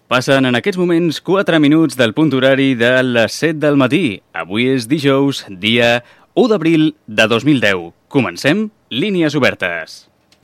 Passen en aquests moments 4 minuts del punt horari de les 7 del matí. Avui és dijous, dia 1 d'abril de 2010. Comencem Línies Obertes.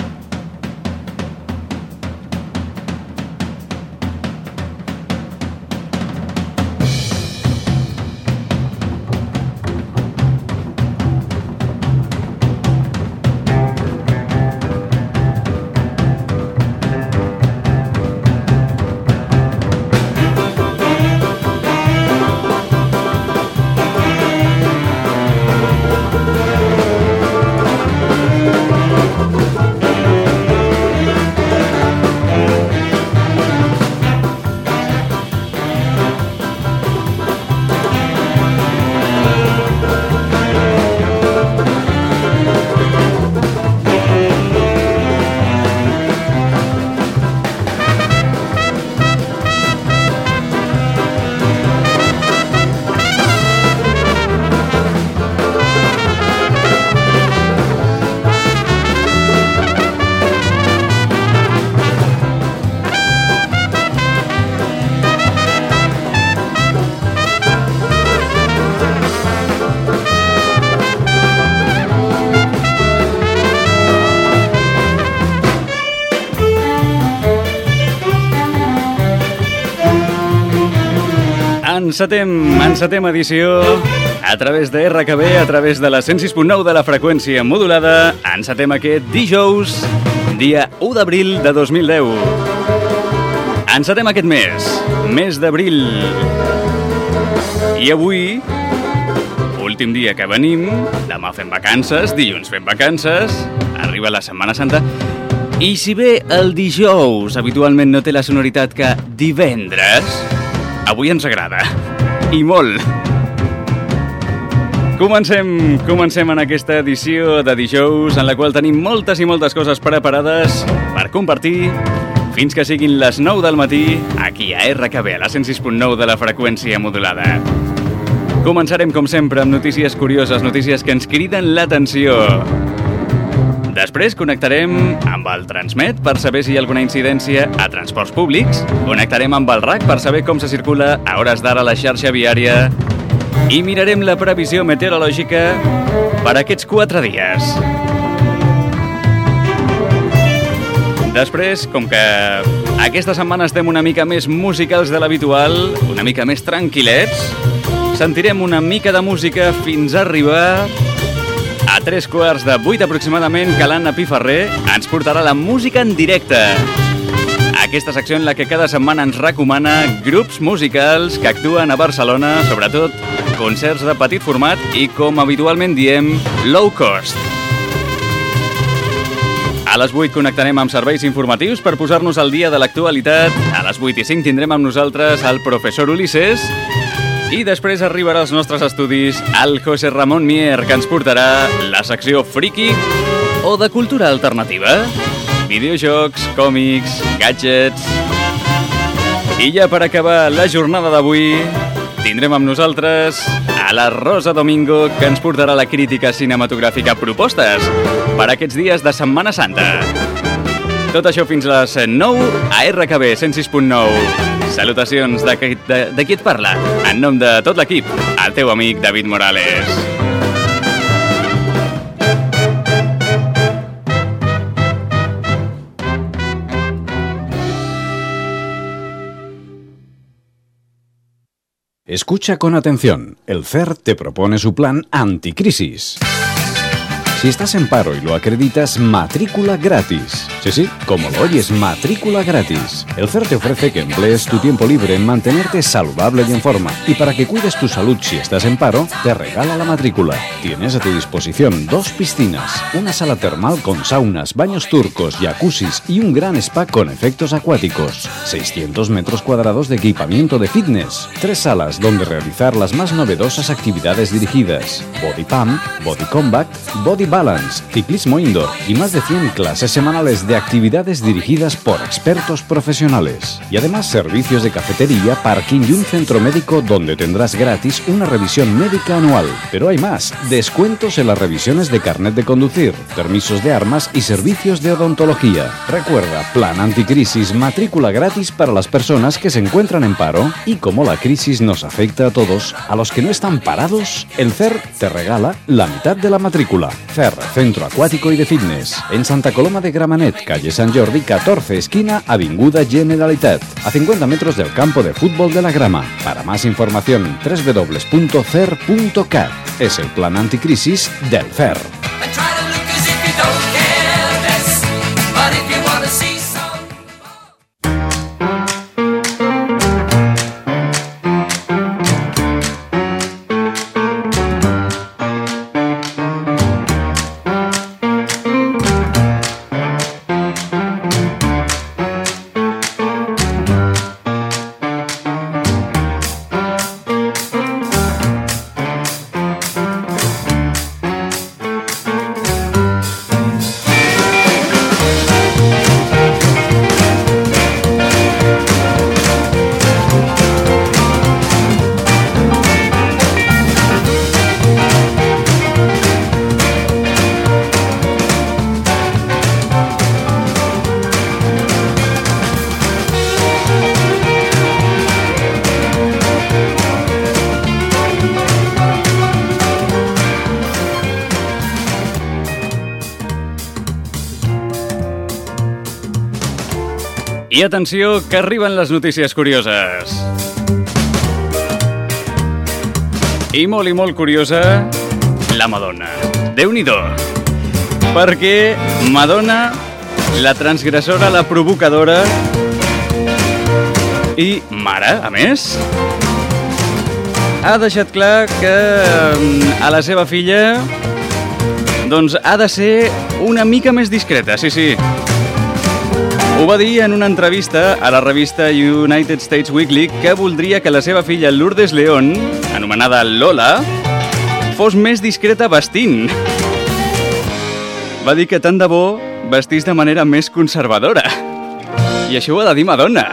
Encetem edició a través de RKB, a través de la 106.9 de la freqüència modulada. Encetem aquest dijous, dia 1 d'abril de 2010. Encetem aquest mes d'abril. I avui, últim dia que venim, demà fem vacances, dilluns fem vacances, arriba la Setmana Santa. I si bé el dijous habitualment no té la sonoritat que divendres, avui ens agrada, i molt. Comencem en aquesta edició de dijous, en la qual tenim moltes i moltes coses preparades per compartir fins que siguin les 9 del matí, aquí a RKB, a la 106.9 de la freqüència modulada. Començarem, com sempre, amb notícies curioses, notícies que ens criden l'atenció. Després connectarem amb el Transmet per saber si hi ha alguna incidència a transports públics. Connectarem amb el RAC per saber com se circula a hores d'ara la xarxa viària. I mirarem la previsió meteorològica per aquests 4 dies. Després, com que aquesta setmana estem una mica més musicals de l'habitual, una mica més tranquil·lets, sentirem una mica de música fins a arribar a 7:45 aproximadament, que l'Anna Piferrer ens portarà la música en directe. Aquesta secció en la que cada setmana ens recomana grups musicals que actuen a Barcelona, sobretot concerts de petit format i, com habitualment diem, low cost. A les 8 connectarem amb serveis informatius per posar-nos al dia de l'actualitat. A les 8:05 tindrem amb nosaltres el professor Ulisses. I després arribarà als nostres estudis el José Ramón Mier, que ens portarà la secció friki o de cultura alternativa. Videojocs, còmics, gadgets. I ja per acabar la jornada d'avui, tindrem amb nosaltres a la Rosa Domingo, que ens portarà la crítica cinematogràfica, propostes per aquests dies de Setmana Santa. Tot això fins a les 9 a RKB 106.9. Salutacions de qui et parla, en nom de tot l'equip, el teu amic David Morales. Escucha con atención. El CERT te propone su plan anticrisis. Si estás en paro y lo acreditas, matrícula gratis. Sí, como lo oyes, matrícula gratis. El CERT te ofrece que emplees tu tiempo libre en mantenerte saludable y en forma. Y para que cuides tu salud si estás en paro, te regala la matrícula. Tienes a tu disposición 2 piscinas, una sala termal con saunas, baños turcos, jacuzzis y un gran spa con efectos acuáticos. 600 metros cuadrados de equipamiento de fitness. 3 salas donde realizar las más novedosas actividades dirigidas. Body Pump, Body Combat, Body Balance, ciclismo indoor y más de 100 clases semanales de actividades dirigidas por expertos profesionales. Y además servicios de cafetería, parking y un centro médico donde tendrás gratis una revisión médica anual. Pero hay más, descuentos en las revisiones de carnet de conducir, permisos de armas y servicios de odontología. Recuerda, plan anticrisis, matrícula gratis para las personas que se encuentran en paro. Y como la crisis nos afecta a todos, a los que no están parados, el CER te regala la mitad de la matrícula. CER, Centro Acuático y de Fitness, en Santa Coloma de Gramenet, calle Sant Jordi 14, esquina Avinguda Generalitat, a 50 metros del campo de fútbol de la Grama. Para más información, www.cer.cat. Es el plan anticrisis del CER. I atenció, que arriben les notícies curioses. I molt curiosa, la Madonna. Déu-n'hi-do. Perquè Madonna, la transgressora, la provocadora i mare, a més, ha deixat clar que a la seva filla doncs ha de ser una mica més discreta, sí. Ho va dir en una entrevista a la revista United States Weekly que voldria que la seva filla Lourdes León, anomenada Lola, fos més discreta vestint. Va dir que tant de bo vestís de manera més conservadora. I això ho ha de dir Madonna.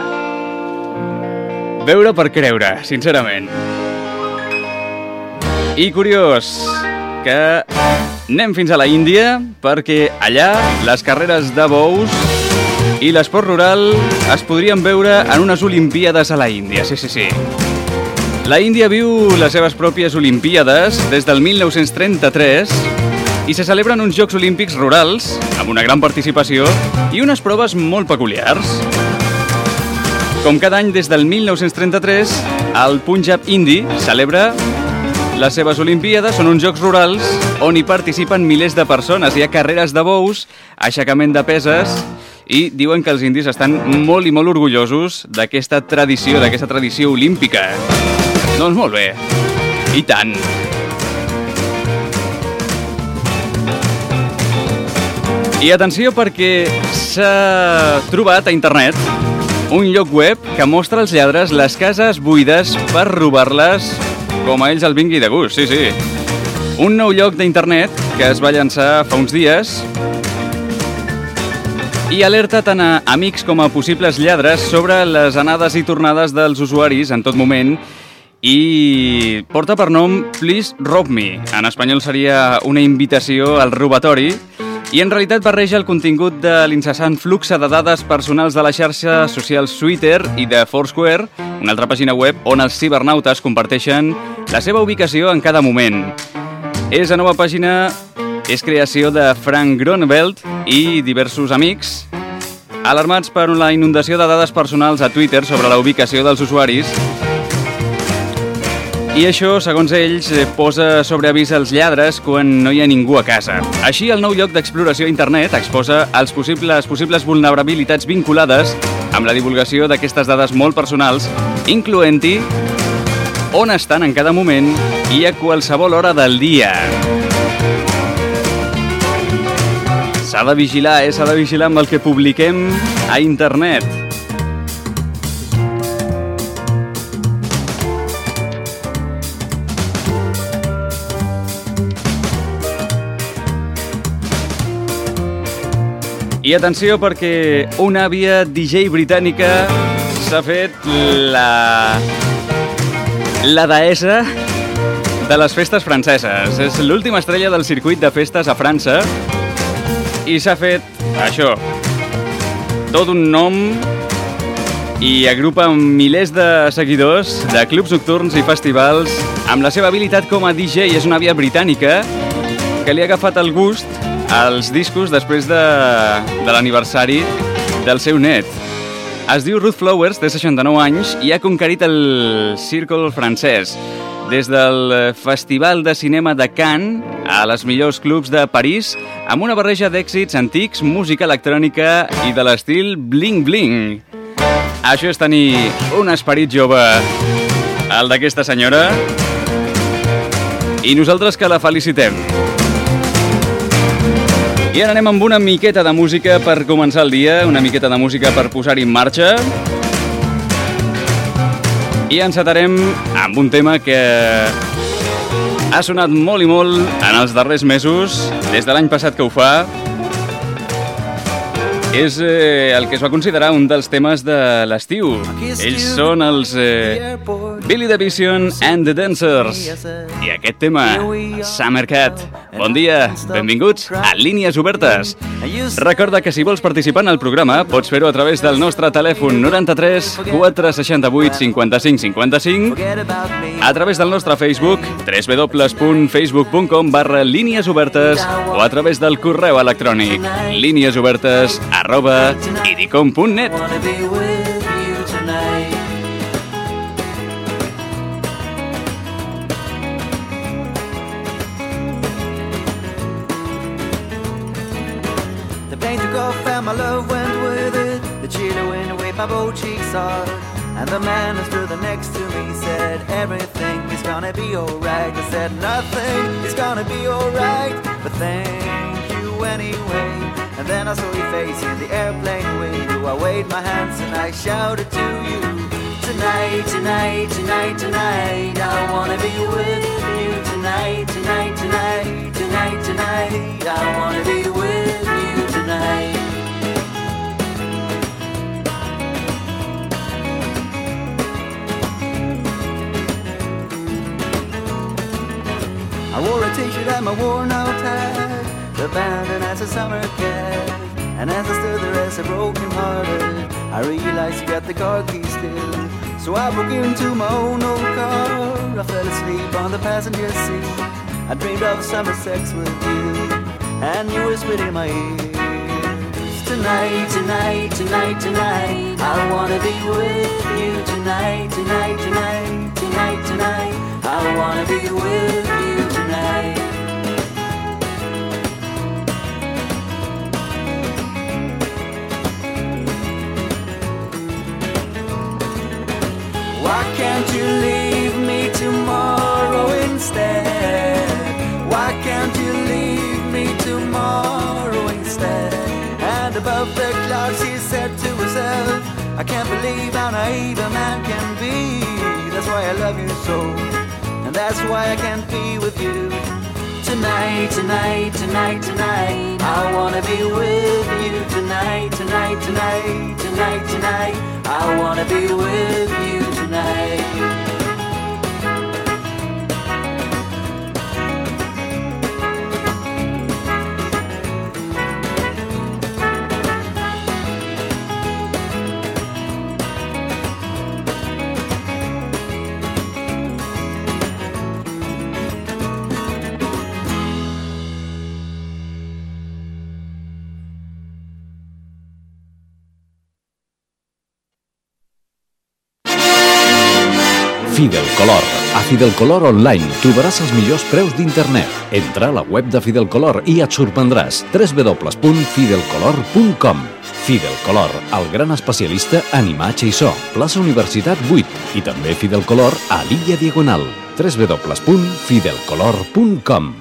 Veure per creure, sincerament. I curiós que anem fins a la Índia perquè allà les carreres de bous i l'esport rural es podrien veure en unes Olimpíades a la Índia, sí. La Índia viu les seves pròpies Olimpíades des del 1933 i se celebren uns Jocs Olímpics rurals amb una gran participació i unes proves molt peculiars. Com cada any des del 1933, el Punjab indi celebra les seves Olimpíades, són uns Jocs rurals on hi participen milers de persones. Hi ha carreres de bous, aixecament de peses i diuen que els indis estan molt i molt orgullosos d'aquesta tradició olímpica. Doncs molt bé, i tant. I atenció perquè s'ha trobat a internet un lloc web que mostra als lladres les cases buides per robar-les com a ells el vingui de gust, sí. Un nou lloc d'internet que es va llançar fa uns dies i alerta tant a amics com a possibles lladres sobre les anades i tornades dels usuaris en tot moment i porta per nom Please Rob Me. En espanyol seria una invitació al robatori i en realitat barreja el contingut de l'incessant flux de dades personals de la xarxa social Twitter i de Foursquare, una altra pàgina web on els cibernautes comparteixen la seva ubicació en cada moment. És la nova pàgina, és creació de Frank Groneveld i diversos amics alarmats per la inundació de dades personals a Twitter sobre la ubicació dels usuaris. I això, segons ells, posa sobre avís els lladres quan no hi ha ningú a casa. Així, el nou lloc d'exploració a internet exposa les possibles vulnerabilitats vinculades amb la divulgació d'aquestes dades molt personals, incloent-hi on estan en cada moment i a qualsevol hora del dia. S'ha de vigilar, s'ha de vigilar amb el que publiquem a internet. I atenció perquè una àvia DJ britànica s'ha fet la deessa de les festes franceses. És l'última estrella del circuit de festes a França i s'ha fet això, tot un nom, i agrupa milers de seguidors de clubs nocturns i festivals amb la seva habilitat com a DJ. És una àvia britànica que li ha agafat el gust als discos després de l'aniversari del seu net. Es diu Ruth Flowers, té 69 anys i ha conquerit el Circle francès. Des del Festival de Cinema de Cannes a les millors clubs de París, amb una barreja d'èxits antics, música electrònica i de l'estil bling-bling. Això és tenir un esperit jove, el d'aquesta senyora, i nosaltres que la felicitem. I ara anem amb una miqueta de música per començar el dia, una miqueta de música per posar-hi en marxa. I encetarem amb un tema que ha sonat molt i molt en els darrers mesos, des de l'any passat que ho fa. És el que es va considerar un dels temes de l'estiu. Ells són els Billy the Vision and the Dancers. I aquest tema, Summer Cat. Bon dia, benvinguts a Línies Obertes. Recorda que si vols participar en el programa pots fer-ho a través del nostre telèfon 93 468 55 55, a través del nostre Facebook www.facebook.com/líniesobertes o a través del correu electrònic líniesobertes@idicom.net. The pain took off and my love went with it. The chill went away, my both cheeks hard. And the man who stood next to me said, everything is gonna be alright. I said, nothing is gonna be alright, but thank you anyway. And then I saw your face in the airplane window. I waved my hands and I shouted to you, tonight, tonight, tonight, tonight, I wanna be with you. Tonight, tonight, tonight, tonight, tonight, I wanna be with you tonight. I wore a t-shirt and my worn-out hat, abandoned as a summer cat. And as I stood there as a broken hearted, I realized you got the car keys still. So I broke into my own old car. I fell asleep on the passenger seat. I dreamed of summer sex with you, and you whispered in my ears, tonight, tonight, tonight, tonight, I wanna be with you. Tonight, tonight, tonight, tonight, tonight, I wanna be with you tonight. Why can't you leave me tomorrow instead? Why can't you leave me tomorrow instead? And above the clouds she said to herself, I can't believe how naive a man can be. That's why I love you so, and that's why I can't be with you. Tonight, tonight, tonight, tonight, I wanna be with you. Tonight, tonight, tonight, tonight, tonight, I wanna be with you tonight. Fidelcolor. A Fidelcolor Online trobaràs els millors preus d'internet. Entra a la web de Fidelcolor i et sorprendràs. www.fidelcolor.com. Fidelcolor, el gran especialista en imatge i so. Plaça Universitat 8 i també Fidelcolor a l'Illa Diagonal. www.fidelcolor.com.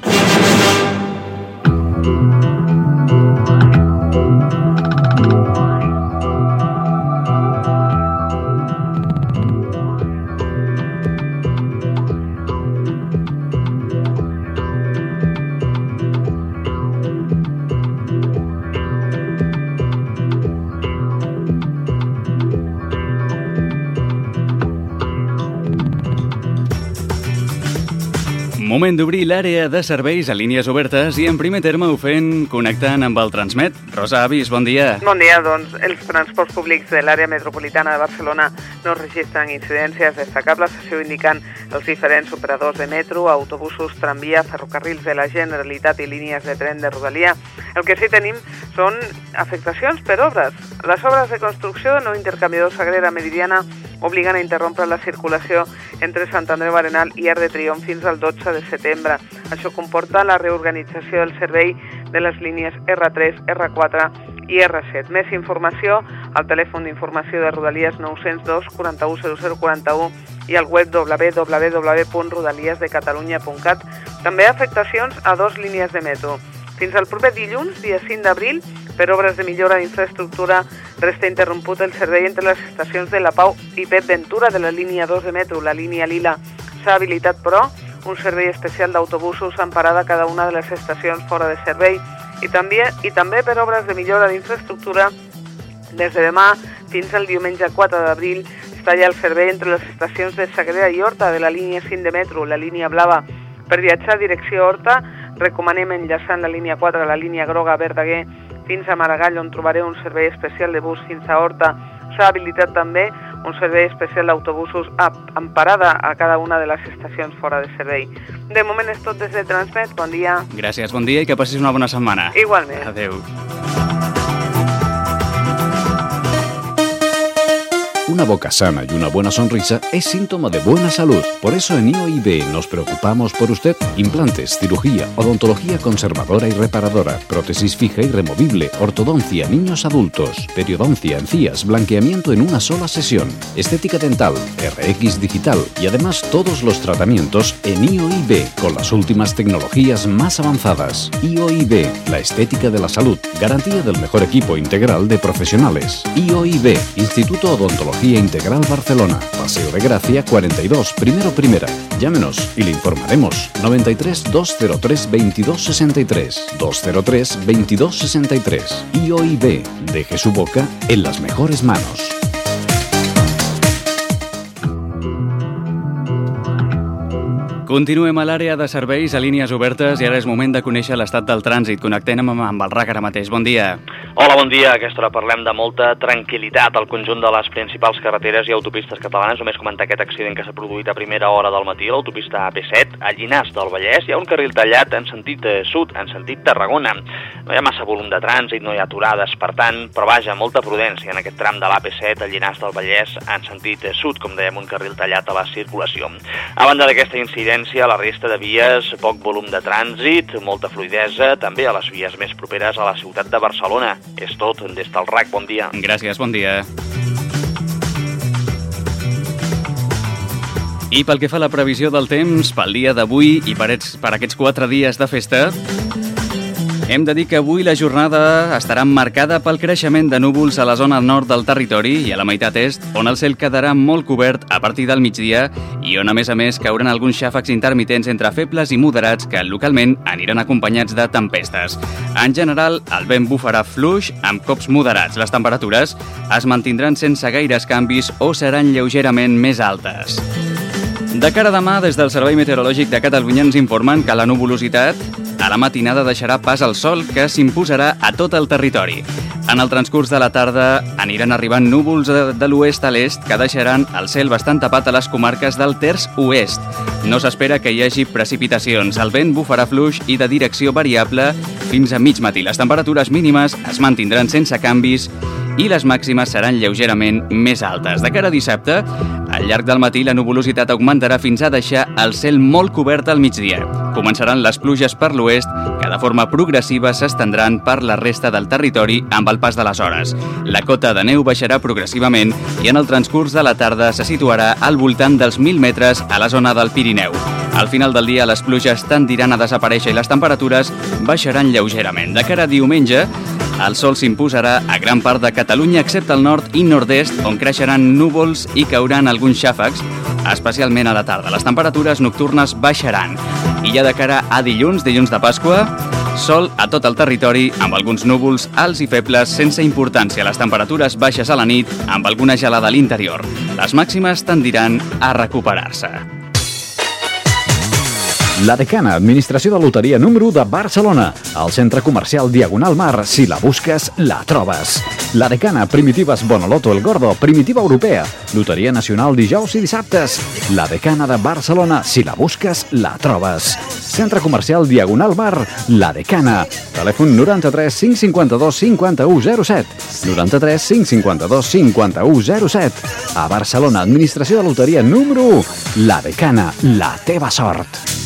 Moment d'obrir l'àrea de serveis a línies obertes i en primer terme ho fem connectant amb el Transmet. Rosa Avis, bon dia. Bon dia, doncs els transports públics de l'àrea metropolitana de Barcelona no registren incidències destacables, això indiquen els diferents operadors de metro, autobusos, tramvia, ferrocarrils de la Generalitat i línies de tren de Rodalia. El que sí tenim són afectacions per obres. Les obres de construcció del nou intercanviador Sagrera Meridiana obliguen a interrompre la circulació entre Sant Andreu Arenal i Arc de Triomf fins al 12 de setembre. Això comporta la reorganització del servei de les línies R3, R4 i R7. Més informació al telèfon d'informació de Rodalies 902 41 0041 i al web www.rodaliesdecatalunya.cat. També afectacions a 2 línies de metro. Fins al proper dilluns, dia 5 d'abril, per obres de millora d'infraestructura, resta interromput el servei entre les estacions de La Pau i Pep Ventura de la línia 2 de metro. La línia Lila s'ha habilitat, però, un servei especial d'autobusos amb parada a cada una de les estacions fora de servei. I també per obres de millora d'infraestructura, des de demà fins al diumenge 4 d'abril, es talla el servei entre les estacions de Sagrera i Horta de la línia 5 de metro, la línia blava. Per viatjar a direcció Horta, recomanem enllaçant la línia 4 a la línia groga Verdaguer fins a Maragall, on trobareu un servei especial de bus fins a Horta. S'ha habilitat també un servei especial d'autobusos amb parada a cada una de les estacions fora de servei. De moment és tot des de Transmet. Bon dia. Gràcies, bon dia i que passis una bona setmana. Igualment. Adéu. Una boca sana y una buena sonrisa es síntoma de buena salud. Por eso en IOIB nos preocupamos por usted. Implantes, cirugía, odontología conservadora y reparadora, prótesis fija y removible, ortodoncia, niños adultos, periodoncia, encías, blanqueamiento en una sola sesión, estética dental, RX digital y además todos los tratamientos en IOIB con las últimas tecnologías más avanzadas. IOIB, la estética de la salud, garantía del mejor equipo integral de profesionales. IOIB, Instituto Odontología Integral Barcelona, Paseo de Gracia 42, primera. Llámenos y le informaremos. 93 203 2263 203 2263. IOIB, deje su boca en las mejores manos. Continuem a l'àrea de serveis a línies obertes i ara és moment de conèixer l'estat del trànsit. Connectem amb el RAC ara mateix. Bon dia. Hola, bon dia. A aquesta hora parlem de molta tranquil·litat al conjunt de les principals carreteres i autopistes catalanes. Només comentar aquest accident que s'ha produït a primera hora del matí a l'autopista AP7, a Llinars del Vallès. Hi ha un carril tallat en sentit sud, en sentit Tarragona. No hi ha massa volum de trànsit, no hi ha aturades, per tant, però vaja, molta prudència en aquest tram de l'AP7 a Llinars del Vallès en sentit sud, com dèiem, un carril tallat a la circulació. A banda d'aquesta incidència, a la resta de vies, poc volum de trànsit, molta fluïdesa, també a les vies més properes a la ciutat de Barcelona. És tot des del RAC. Bon dia. Gràcies, bon dia. I pel que fa a la previsió del temps, pel dia d'avui i per aquests 4 dies de festa, hem de dir que avui la jornada estarà marcada pel creixement de núvols a la zona nord del territori i a la meitat est, on el cel quedarà molt cobert a partir del migdia i on, a més, cauran alguns xàfecs intermitents entre febles i moderats que localment aniran acompanyats de tempestes. En general, el vent bufarà fluix amb cops moderats. Les temperatures es mantindran sense gaires canvis o seran lleugerament més altes. De cara a demà, des del Servei Meteorològic de Catalunya ens informen que la nuvolositat a la matinada deixarà pas al sol, que s'imposarà a tot el territori. En el transcurs de la tarda aniran arribant núvols de l'oest a l'est que deixaran el cel bastant tapat a les comarques del terç oest. No s'espera que hi hagi precipitacions. El vent bufarà fluix i de direcció variable fins a mig matí. Les temperatures mínimes es mantindran sense canvis i les màximes seran lleugerament més altes. De cara a dissabte, al llarg del matí la nuvolositat augmentarà fins a deixar el cel molt cobert al migdia. Començaran les pluges per l'oest, que de forma progressiva s'estendran per la resta del territori amb el pas de les hores. La cota de neu baixarà progressivament i en el transcurs de la tarda se situarà al voltant dels 1.000 metres a la zona del Pirineu. Al final del dia les pluges tendiran a desaparèixer i les temperatures baixaran lleugerament. De cara a diumenge, el sol s'imposarà a gran part de Catalunya, excepte al nord i nord-est, on creixeran núvols i cauran alguns xàfecs, especialment a la tarda. Les temperatures nocturnes baixaran. I ja de cara a dilluns de Pasqua, sol a tot el territori, amb alguns núvols alts i febles sense importància. Les temperatures baixes a la nit, amb alguna gelada a l'interior. Les màximes tendiran a recuperar-se. La Decana, administració de loteria número 1 de Barcelona. Al centre comercial Diagonal Mar, si la busques, la trobes. La Decana, Primitives Bonoloto El Gordo, Primitiva Europea. Loteria nacional dijous i dissabtes. La Decana de Barcelona, si la busques, la trobes. Centre comercial Diagonal Mar, La Decana. Telèfon 93 552 5107. 93 552 5107. A Barcelona, administració de loteria número 1. La Decana, la teva sort.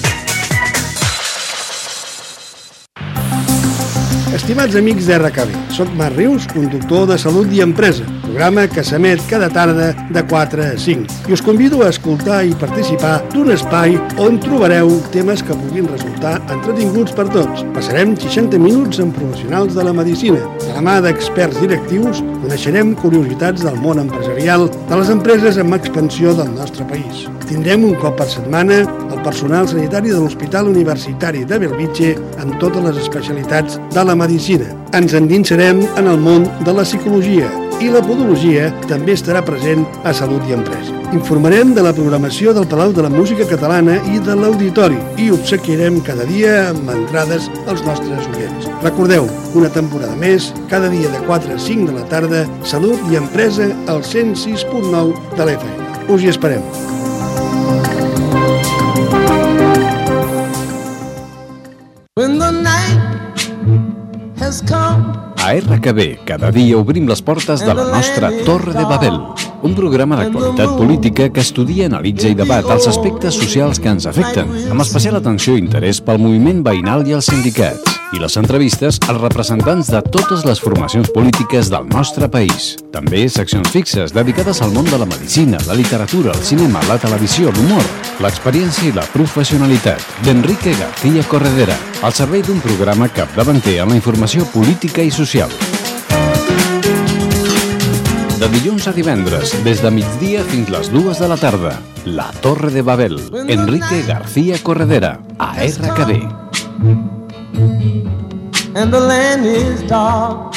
Estimats amics d'RKB, soc Marc Rius, conductor de Salut i Empresa, programa que s'emet cada tarda de 4 a 5. I us convido a escoltar i participar d'un espai on trobareu temes que puguin resultar entretinguts per tots. Passarem 60 minuts amb professionals de la medicina. De la mà d'experts directius coneixerem curiositats del món empresarial de les empreses amb expansió del nostre país. Tindrem un cop per setmana el personal sanitari de l'Hospital Universitari de Bellvitge amb totes les especialitats de la medicina. Ens endinsarem en el món de la psicologia i la podologia també estarà present a Salut i Empresa. Informarem de la programació del Palau de la Música Catalana i de l'Auditori i obsequiarem cada dia amb entrades als nostres oients. Recordeu, una temporada més, cada dia de 4 a 5 de la tarda, Salut i Empresa al 106.9 de l'FM. Us hi esperem. When the night has come. A RKB, cada dia obrim les portes de la nostra Torre de Babel, un programa d'actualitat política que estudia, analitza i debat els aspectes socials que ens afecten, amb especial atenció i interès pel moviment veïnal i els sindicats, i les entrevistes als representants de totes les formacions polítiques del nostre país. També seccions fixes dedicades al món de la medicina, la literatura, el cinema, la televisió, l'humor, l'experiència i la professionalitat, d'Enrique García Corredera, al servei d'un programa capdavanter en la informació política i social. De dilluns a divendres, des de migdia fins les 2 de la tarda, La Torre de Babel, Enrique García Corredera, a RKB. And the land is dark.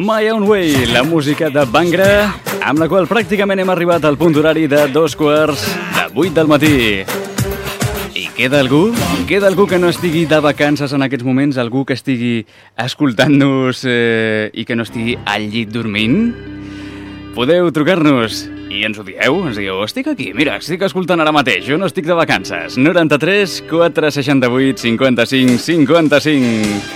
My Own Way, la música de Bangra, amb la qual pràcticament hem arribat al punt horari de 7:45 del matí. I queda algú? Queda algú que no estigui de vacances en aquests moments? Algú que estigui escoltant-nos i que no estigui al llit dormint? Podeu trucar-nos i ens ho dieu. Ens dieu, estic aquí, mira, estic escoltant ara mateix, jo no estic de vacances. 93 468 55 55.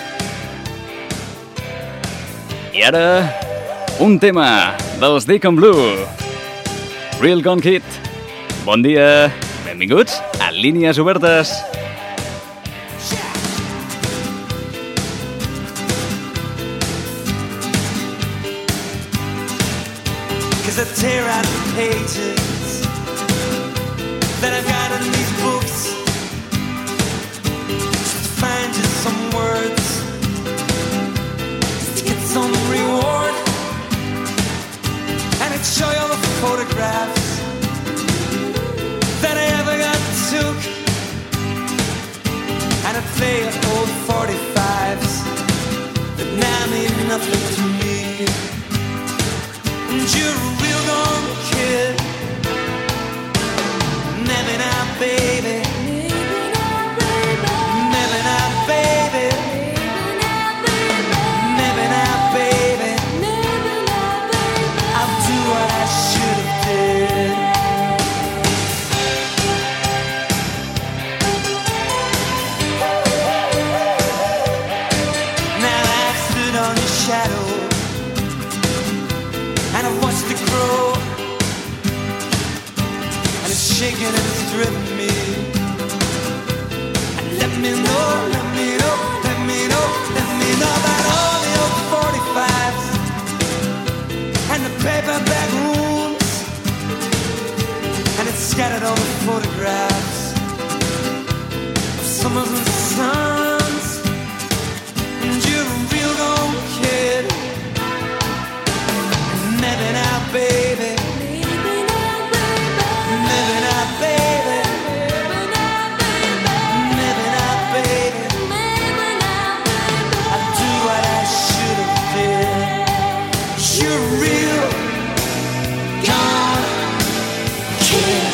I ara, un tema dels Deacon Blue. Real Gone Kid. Bon dia, benvinguts a Línies Obertes. Cause I tear out the pages that I've got in these books just to find just some words to get some reward, and I'd show you all the photographs that I ever got took, and I'd play old 45s that now mean nothing to me. And you're a real gone kid. Maybe not, baby. Maybe not, baby. Maybe not, baby. I'll do what I should have did. Now I've stood on your shadow and I've watched it grow, and it's shaking and it's driven me. And let me know, let me know, let me know, let me know about all the old 45s and the paperback rooms, and it's scattered all the photographs of summers and suns. And you're a real gone kid. Maybe not, baby. Maybe not, baby. Maybe not, baby. I'll do what I should have did. You're a real gone kid.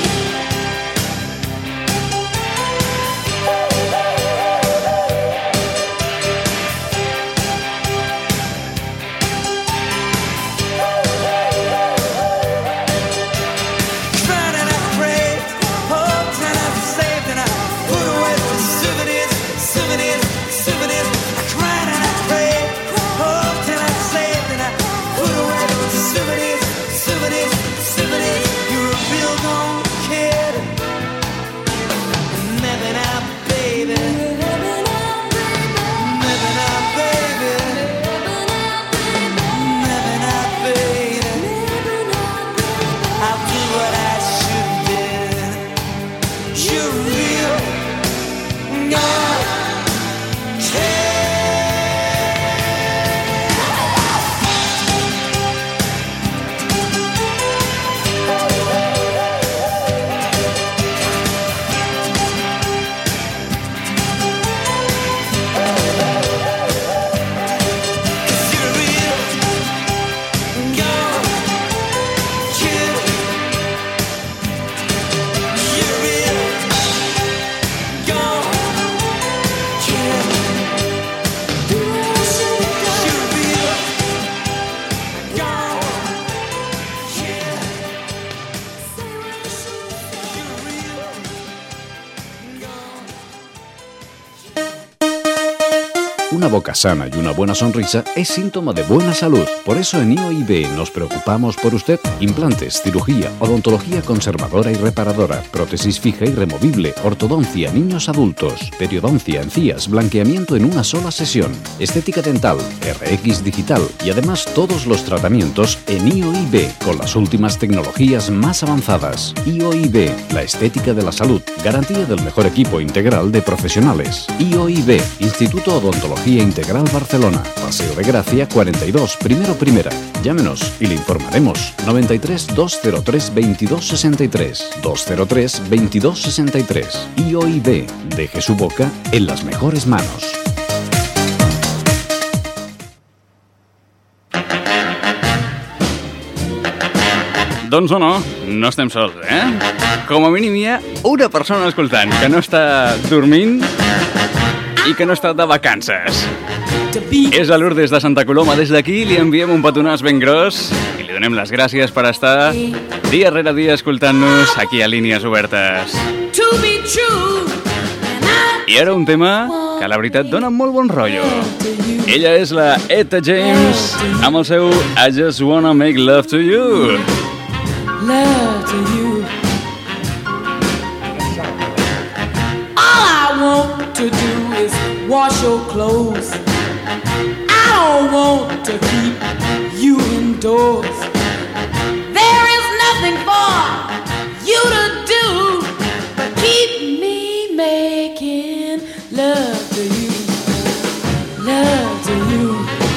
Una boca sana y una buena sonrisa es síntoma de buena salud. Por eso en IOIB nos preocupamos por usted. Implantes, cirugía, odontología conservadora y reparadora, prótesis fija y removible, ortodoncia, niños adultos, periodoncia, encías, blanqueamiento en una sola sesión, estética dental, RX digital y además todos los tratamientos en IOIB con las últimas tecnologías más avanzadas. IOIB, la estética de la salud, garantía del mejor equipo integral de profesionales. IOIB, Instituto Odontología Integral Barcelona, Paseo de Gracia 42, primera. Llámenos y le informaremos. 93 203 2263 203 2263. IOIB, deje su boca en las mejores manos. Doncs no estem sols, Com a mínim hi ha una persona escoltant que no està dormint i que no està de vacances. És a Lourdes de Santa Coloma. Des d'aquí li enviem un petonàs ben gros i li donem les gràcies per estar dia rere dia escoltant-nos aquí a Línies Obertes. I ara un tema que la veritat dona molt bon rotllo. Ella és la Etta James amb el seu I Just Wanna Make Love to You. Love to you. All I want to do is wash your clothes. I don't want to keep you indoors. There is nothing for you to do but keep me making love to you. Love to you.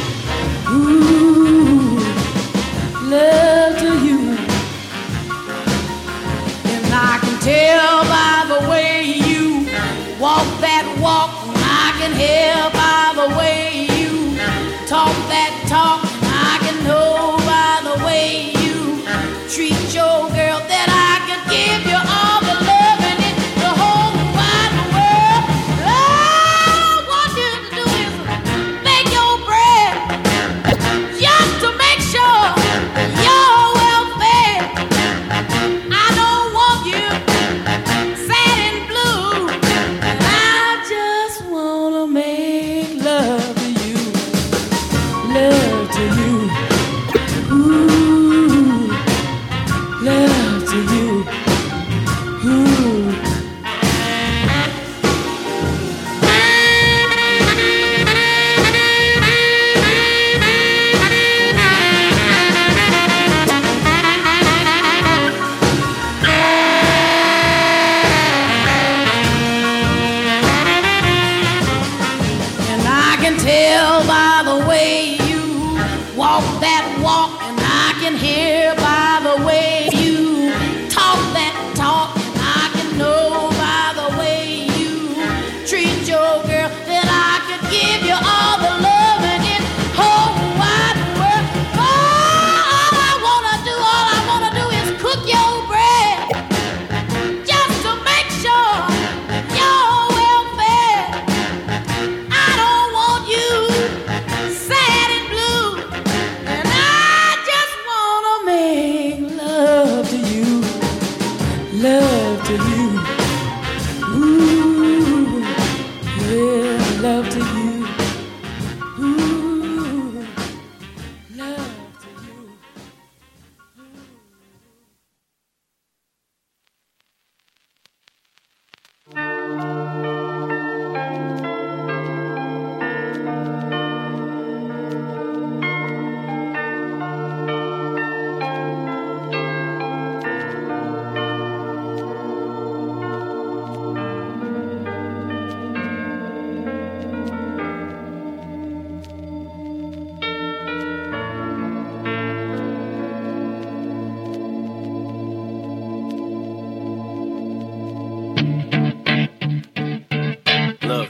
Ooh, love to you. And I can tell by the way you walk that walk, and I can hear by the way you talk that talk, and I can know by the way you treat your girl that I could give you all the love and in the whole wide world. All I want you to do is make your bread just to make sure you're well fed. I don't want you sad and blue, and I just wanna make love to you. Love to you. Ooh, love to you. Ooh. And I can tell by the way you walk that walk, and I can hear by the way you talk that talk, and I can know by the way you treat your girl that I could give you all the love and in whole wide world. All I wanna do is cook your bread just to make sure you're well fed. I don't want you sad and blue, and I just wanna make love to you. Love to you. Ooh, yeah, love to you. Ooh, love to you. Look,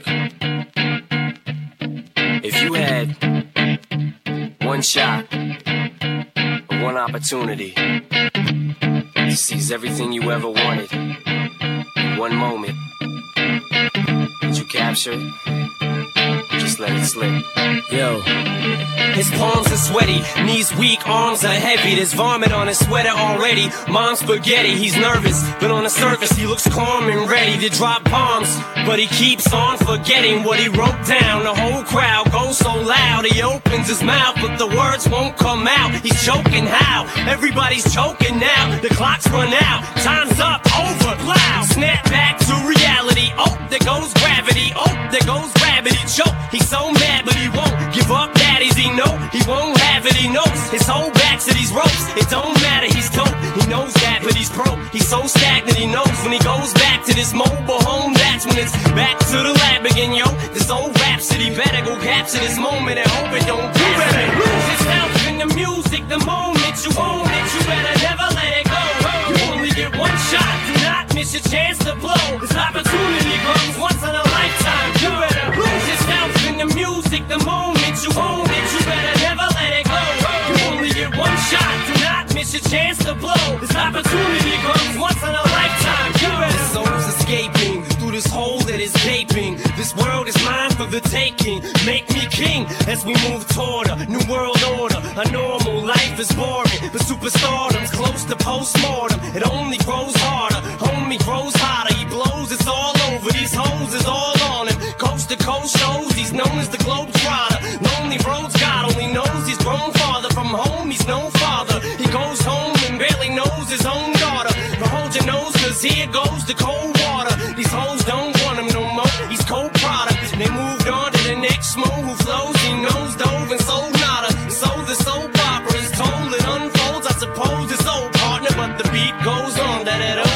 if you had one shot, or one opportunity to seize everything you ever wanted in one moment, would you capture it? Or just let it slip? Yo. His palms are sweaty, knees weak, arms are heavy. There's vomit on his sweater already. Mom's spaghetti, he's nervous, but on the surface he looks calm and ready to drop bombs. But he keeps on forgetting what he wrote down. The whole crowd goes so loud, he opens his mouth, but the words won't come out. He's choking how? Everybody's choking now. The clock's run out, time's up, over, loud. Snap back to reality. Oh, there goes gravity. Oh, there goes gravity. Choke, he's so mad, but he won't give up. Daddies, he know he won't have it. He knows his whole back to these ropes. It don't matter, he's dope. He knows that, but he's broke. He's so stagnant, he knows when he goes back to this mobile home, that's when it's back to the lab again, yo. This old rhapsody better go capture this moment and hope it don't pass. You better lose yourself in the music the moment you own it. You better never let it go. You only get one shot, do not miss your chance to blow. This opportunity comes once in a lifetime. You better lose yourself in the music the moment you own it. You better never let it go. You only get one shot, do not miss your chance to blow. This world is mine for the taking. Make me king as we move toward a new world order. A normal life is boring, but superstardom's close to postmortem. It only grows harder, homie grows hotter. He blows, it's all over. These hoes is all on him. Coast to coast shows, he's known as the Globetrotter. Lonely roads, God only knows he's grown farther from home. He's no father. He goes home and barely knows his own daughter. But hold your nose, cause here goes the cold water. These hoes don't want him no more. He's co-product. They moved on to the next mo who flows. He knows dove and sold nada. So the soap opera is told, it unfolds. I suppose it's old partner, but the beat goes on.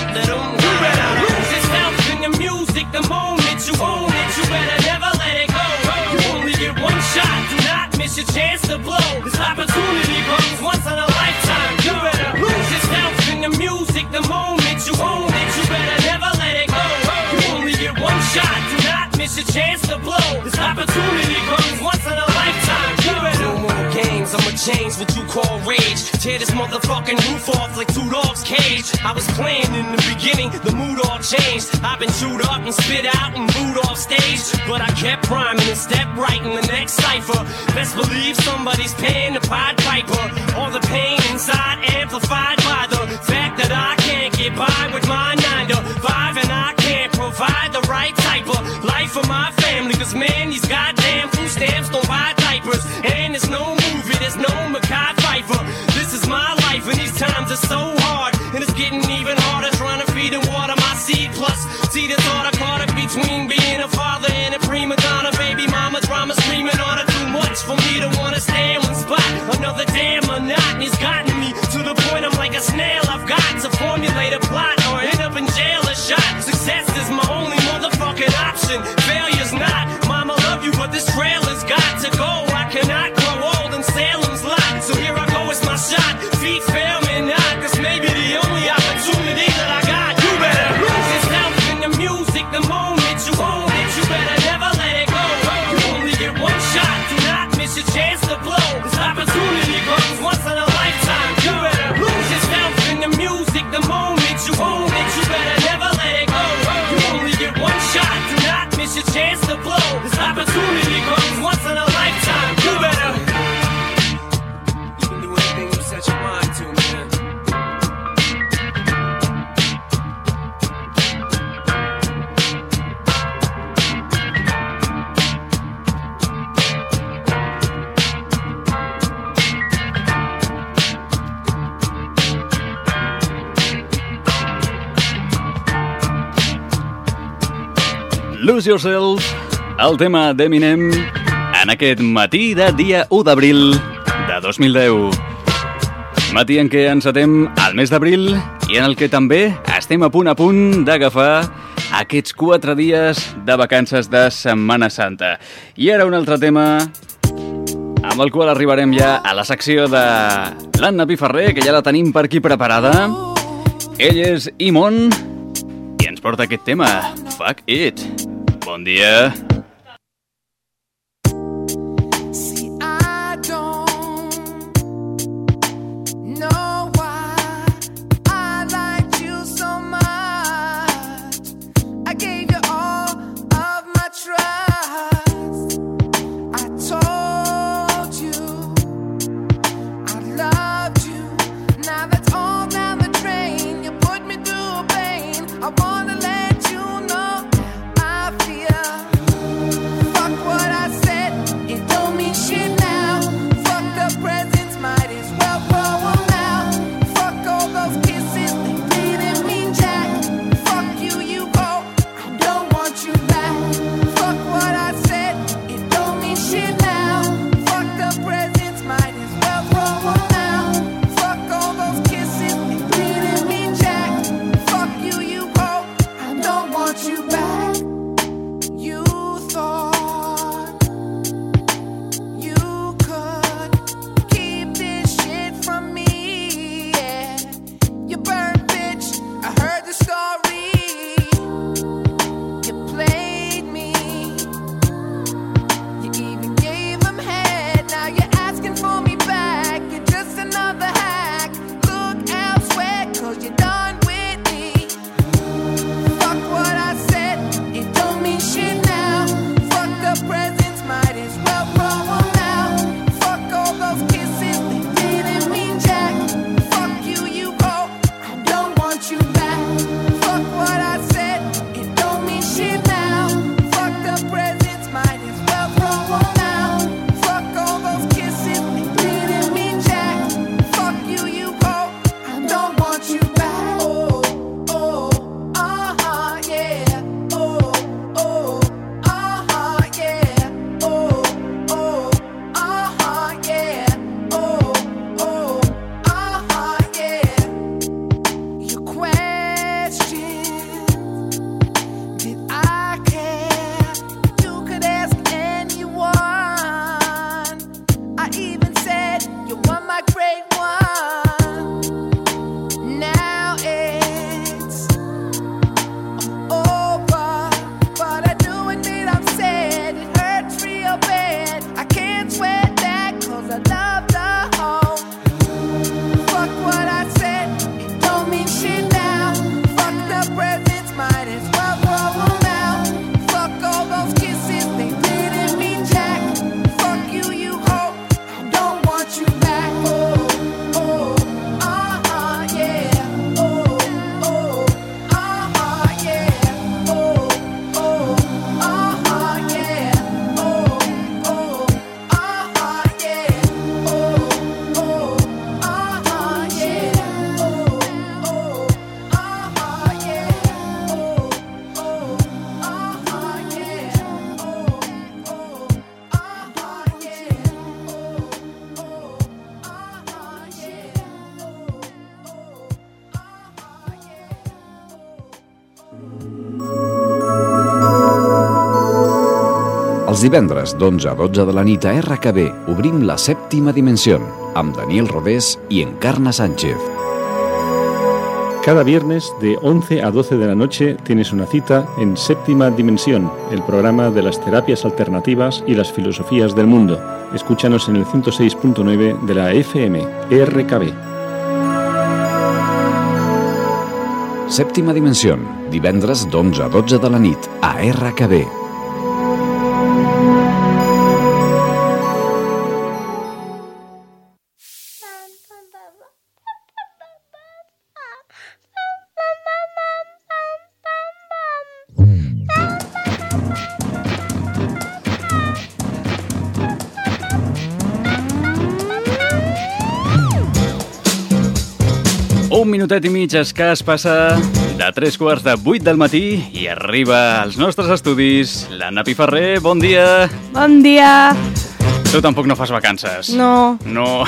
You better lose yourself in the music the moment you own it. You better never let it go. You only get one shot. Do not miss your chance to blow. This opportunity comes once in a lifetime. You better lose yourself in the music the moment you own it. You better never let it go. You only get one shot. Do not miss your chance to blow. This opportunity comes once in a lifetime. You better no more games. I'ma change what you call rage. Tear this motherfucking roof off like two dogs' cage. I was playing in the beginning, the mood all changed. I've been chewed up and spit out and booed off stage, but I kept rhyming and stepped right in the next cipher. Best believe somebody's paying the Pied Piper. All the pain inside amplified by the fact that I can't get by with my 9 to 5, and I can't provide the right type of life for my family. Cause man, these goddamn food stamps don't buy diapers, and there's no movie, there's no Mackay Pfeiffer. This is my life and these times are so hard, and it's getting even harder trying to feed and water my seed. Plus, see the thought I caught it between being a father and a prima donna. Baby mama drama screaming on her, too much for me to wanna stay in one spot. Another damn monotony's gotten me to the point I'm like a snail. I've got to formulate a plot or end up in jail or shot. Success is my only motherfucking option. Failure's not. Mama love you, but this trailer's got to go. I cannot grow old in Salem's lot. So here I go, it's my shot. Feet fail me not, cause maybe the only opportunity that I got. You better lose yourself in the music the moment you own it. You better never let it go. You only get one shot. Do not miss your chance to blow. This opportunity comes once in a lifetime. You better lose yourself in the music the moment you own it. You better never let it go. You only get one shot. Do not miss your chance to blow. This opportunity comes once in a lifetime. You better. You can do anything you set your mind to, man. Lose Yourself, el tema d'Eminem en aquest matí de dia 1 d'abril de 2010. Matí en què encetem el mes d'abril i en el que també estem a punt d'agafar aquests 4 dies de vacances de Setmana Santa. I ara un altre tema amb el qual arribarem ja a la secció de l'Anna Piferrer, que ja la tenim per aquí preparada. Ell és Imon i ens porta aquest tema, Fuck It. Bon dia. See, I don't know why I liked you so much. I gave you all of my trust. I told you I loved you. Now that's all down the drain. You put me through pain. I wanna let you know I feel Els divendres d'11 a 12 de la nit a RKB obrim la Séptima Dimensión amb Daniel Rodés y Encarna Sánchez. Cada viernes de 11 a 12 de la noche tienes una cita en Séptima Dimensión, el programa de las terapias alternativas y las filosofías del mundo. Escúchanos en el 106.9 de la FM, RKB. Séptima Dimensión, divendres d'11 a 12 de la nit a RKB. Un minutet i mig escàs passa de 3:15 del matí i arriba als nostres estudis la Napi Ferrer. Bon dia. Bon dia. Tu tampoc no fas vacances. No. No.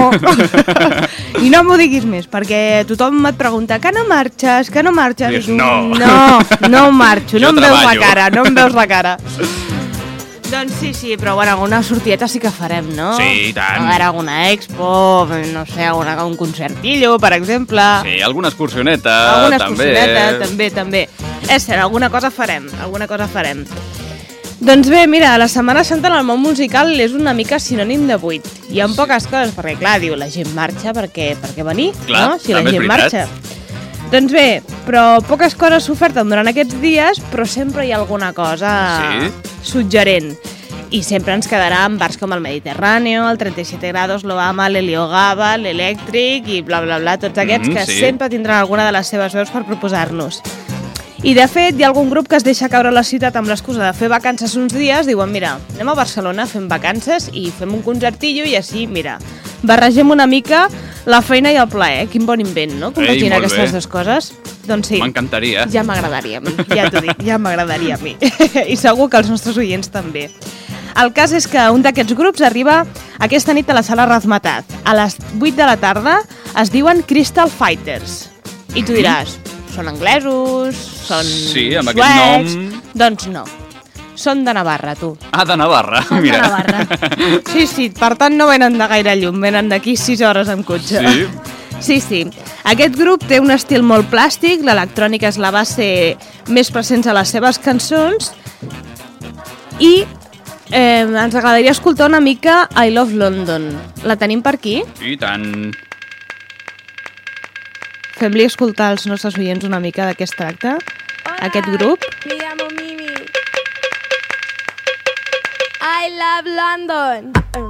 I no m'ho diguis més, perquè tothom et pregunta que no marxes, que no marxes. Dius, no. No marxo, no Jo em veus la treballo. cara, no em veus la cara. Doncs sí, però bueno, alguna sortieta sí que farem, no? Sí, i tant. A veure, alguna expo, no sé, un concertillo, per exemple. Sí, alguna excursioneta, Alguna també. excursioneta, també. És cert, alguna cosa farem. Doncs bé, mira, la Setmana Santa en el món musical és una mica sinònim de buit. Hi ha poques coses, perquè clar, diu, la gent marxa perquè venir, Clar, no? Si la també és gent veritat. marxa. Doncs bé, però poques coses s'oferten durant aquests dies, però sempre hi ha alguna cosa suggerent. I sempre ens quedarà en bars com el Mediterráneo, el 37 grados, l'Obama, l'Heliogava, l'Elèctric i bla, bla, bla, tots aquests que sempre tindran alguna de les seves veus per proposar-nos. I de fet, hi ha algun grup que es deixa caure a la ciutat amb l'excusa de fer vacances uns dies, diuen, mira, anem a Barcelona, fem vacances i fem un concertillo i així, mira, barregem una mica la feina i el plaer. Quin bon invent, no? Compaginar aquestes dues coses. Doncs sí. M'encantaria. Ja m'agradaria a mi, ja t'ho dic, ja m'agradaria a mi. I segur que els nostres oients també. El cas és que un d'aquests grups arriba aquesta nit a la sala Razmetat. A les 8 de la tarda es diuen Crystal Fighters. I tu diràs, són anglesos, són amb suecs... aquest nom. Doncs no. Són de Navarra, tu. Ah, de Navarra, Són mira. de Navarra. Sí, per tant no venen de gaire llum, venen d'aquí 6 hores en cotxe. Sí. Aquest grup té un estil molt plàstic, l'electrònica és la base més present a les seves cançons i ens agradaria escoltar una mica I Love London. La tenim per aquí? I tant. Fem-li escoltar als nostres oients una mica de què es tracta, aquest grup. Me llamo Mimi. I love London.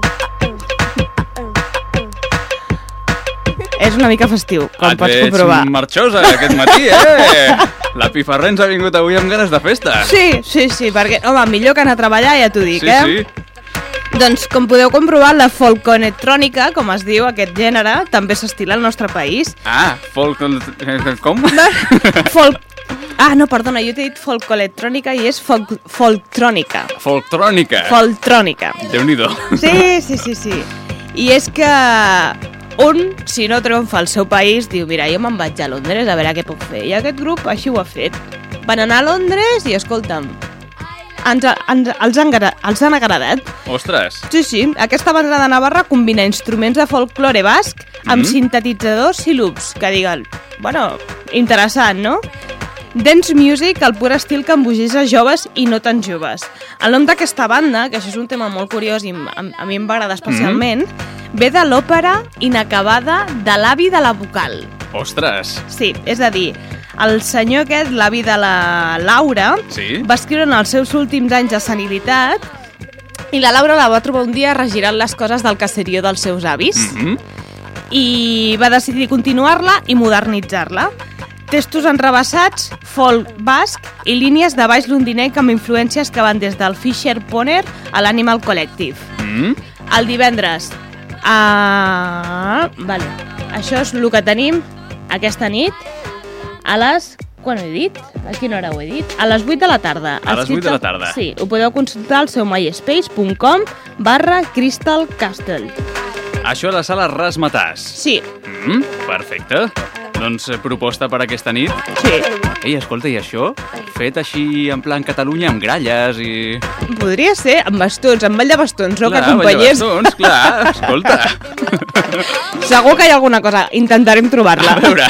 És una mica festiu, com pots comprovar. Et veig marxosa aquest matí, La Pifarrer ens ha vingut avui amb ganes de festa. Sí, perquè, home, millor que anar a treballar, ja t'ho dic, Sí. Doncs, com podeu comprovar, la folkonetrònica, com es diu aquest gènere, també s'estila al nostre país. Ah, com? No, perdona, jo t'he dit folkoelectrònica i és folktrònica. Folktrònica. Déu-n'hi-do. Sí. I és que si no triomfa al seu país, diu, mira, jo me'n vaig a Londres a veure què puc fer. I aquest grup així ho ha fet. Van anar a Londres i, escolta'm, els han agradat. Ostres. Sí, aquesta banda de Navarra combina instruments de folklore basc amb sintetitzadors i loops, que diguen, bueno, interessant, no? Dance music, el pur estil que embogeja joves i no tan joves. El nom d'aquesta banda, que això és un tema molt curiós i a mi em va agradar especialment, ve de l'òpera inacabada de l'avi de la vocal. Ostres. Sí, és a dir, el senyor aquest, l'avi de la Laura, va escriure en els seus últims anys de senilitat i la Laura la va trobar un dia regirant les coses del caserío dels seus avis i va decidir continuar-la i modernitzar-la. Textos enrebaçats, folk basc i línies de baix londinenc amb influències que van des del Fisher Poner a l'Animal Collective. El divendres... Vale. Això és el que tenim aquesta nit a les... Quan ho he dit? A quina hora ho he dit? A les 8 de la tarda. A les 8 de la tarda. Sí, ho podeu consultar al seu myspace.com/crystalcastle. Això a la sala Razmetàs. Sí. Perfecte. Doncs proposta per aquesta nit. Sí. Ei, escolta, i això? Fet així en plan Catalunya, amb gralles i... Podria ser amb bastons, amb ball de bastons, no? Clar, Que acompanyés. ball de bastons, clar, escolta. Segur que hi ha alguna cosa. Intentarem trobar-la. A veure.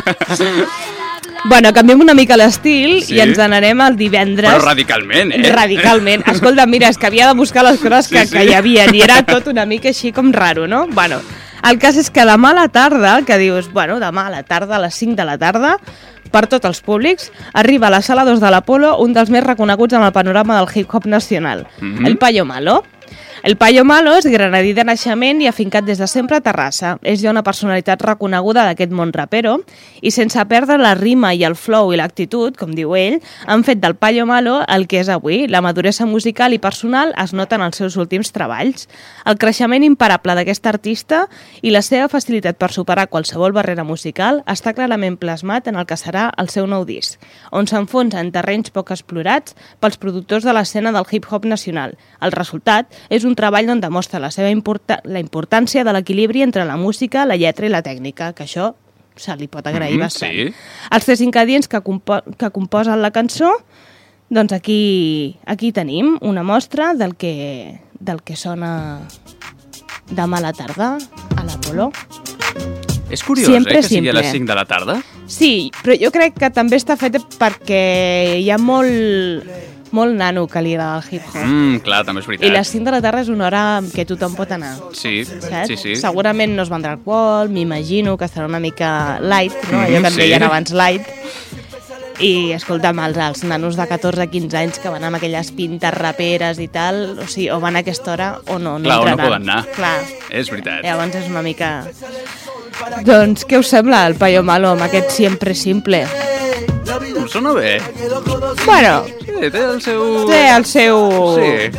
Bueno, canviem una mica l'estil Sí. i ens n'anem el divendres. Però radicalment, eh? Radicalment. Escolta, mira, és que havia de buscar les coses que hi havia i era tot una mica així com raro, no? Bueno, el cas és que demà a la tarda, que dius, bueno, demà a la tarda, a les 5 de la tarda, per tots els públics, arriba a la Sala 2 de l'Apolo un dels més reconeguts en el panorama del hip-hop nacional, el Payo Malo. El Payo Malo és granadí de naixement i afincat des de sempre a Terrassa. És ja una personalitat reconeguda d'aquest món rapero i sense perdre la rima i el flow i l'actitud, com diu ell, han fet del Payo Malo el que és avui. La maduresa musical i personal es nota en els seus últims treballs. El creixement imparable d'aquest artista i la seva facilitat per superar qualsevol barrera musical està clarament plasmat en el que serà el seu nou disc, on s'enfonsa en terrenys poc explorats pels productors de l'escena del hip-hop nacional. El resultat és un treball on demostra la importància de l'equilibri entre la música, la lletra i la tècnica, que això se li pot agrair bastant. Sí. Els tres ingredients que composen la cançó, doncs aquí tenim una mostra del que sona demà a la tarda a l'Apolo. És curiós, Siempre que sigui a les simple. 5 de la tarda. Sí, però jo crec que també està fet perquè hi ha molt nano que li agrada el hip-hop. Clar, també és veritat. I les 5 de la tarda és una hora en què tothom pot anar. Sí, Saps? sí. Segurament no es vendrà alcohol, m'imagino que serà una mica light, no? Allò que en sí. deien abans light. I, escolta'm, els nanos de 14-15 anys que van amb aquelles pintes raperes i tal, o sigui, o van a aquesta hora o no Clar, o no entraran. poden anar. Clar. És veritat. Llavors és una mica... Doncs què us sembla el Payo Malo amb aquest Siempre Simple? Sona bé. Bueno, Sí, té el seu... té el seu...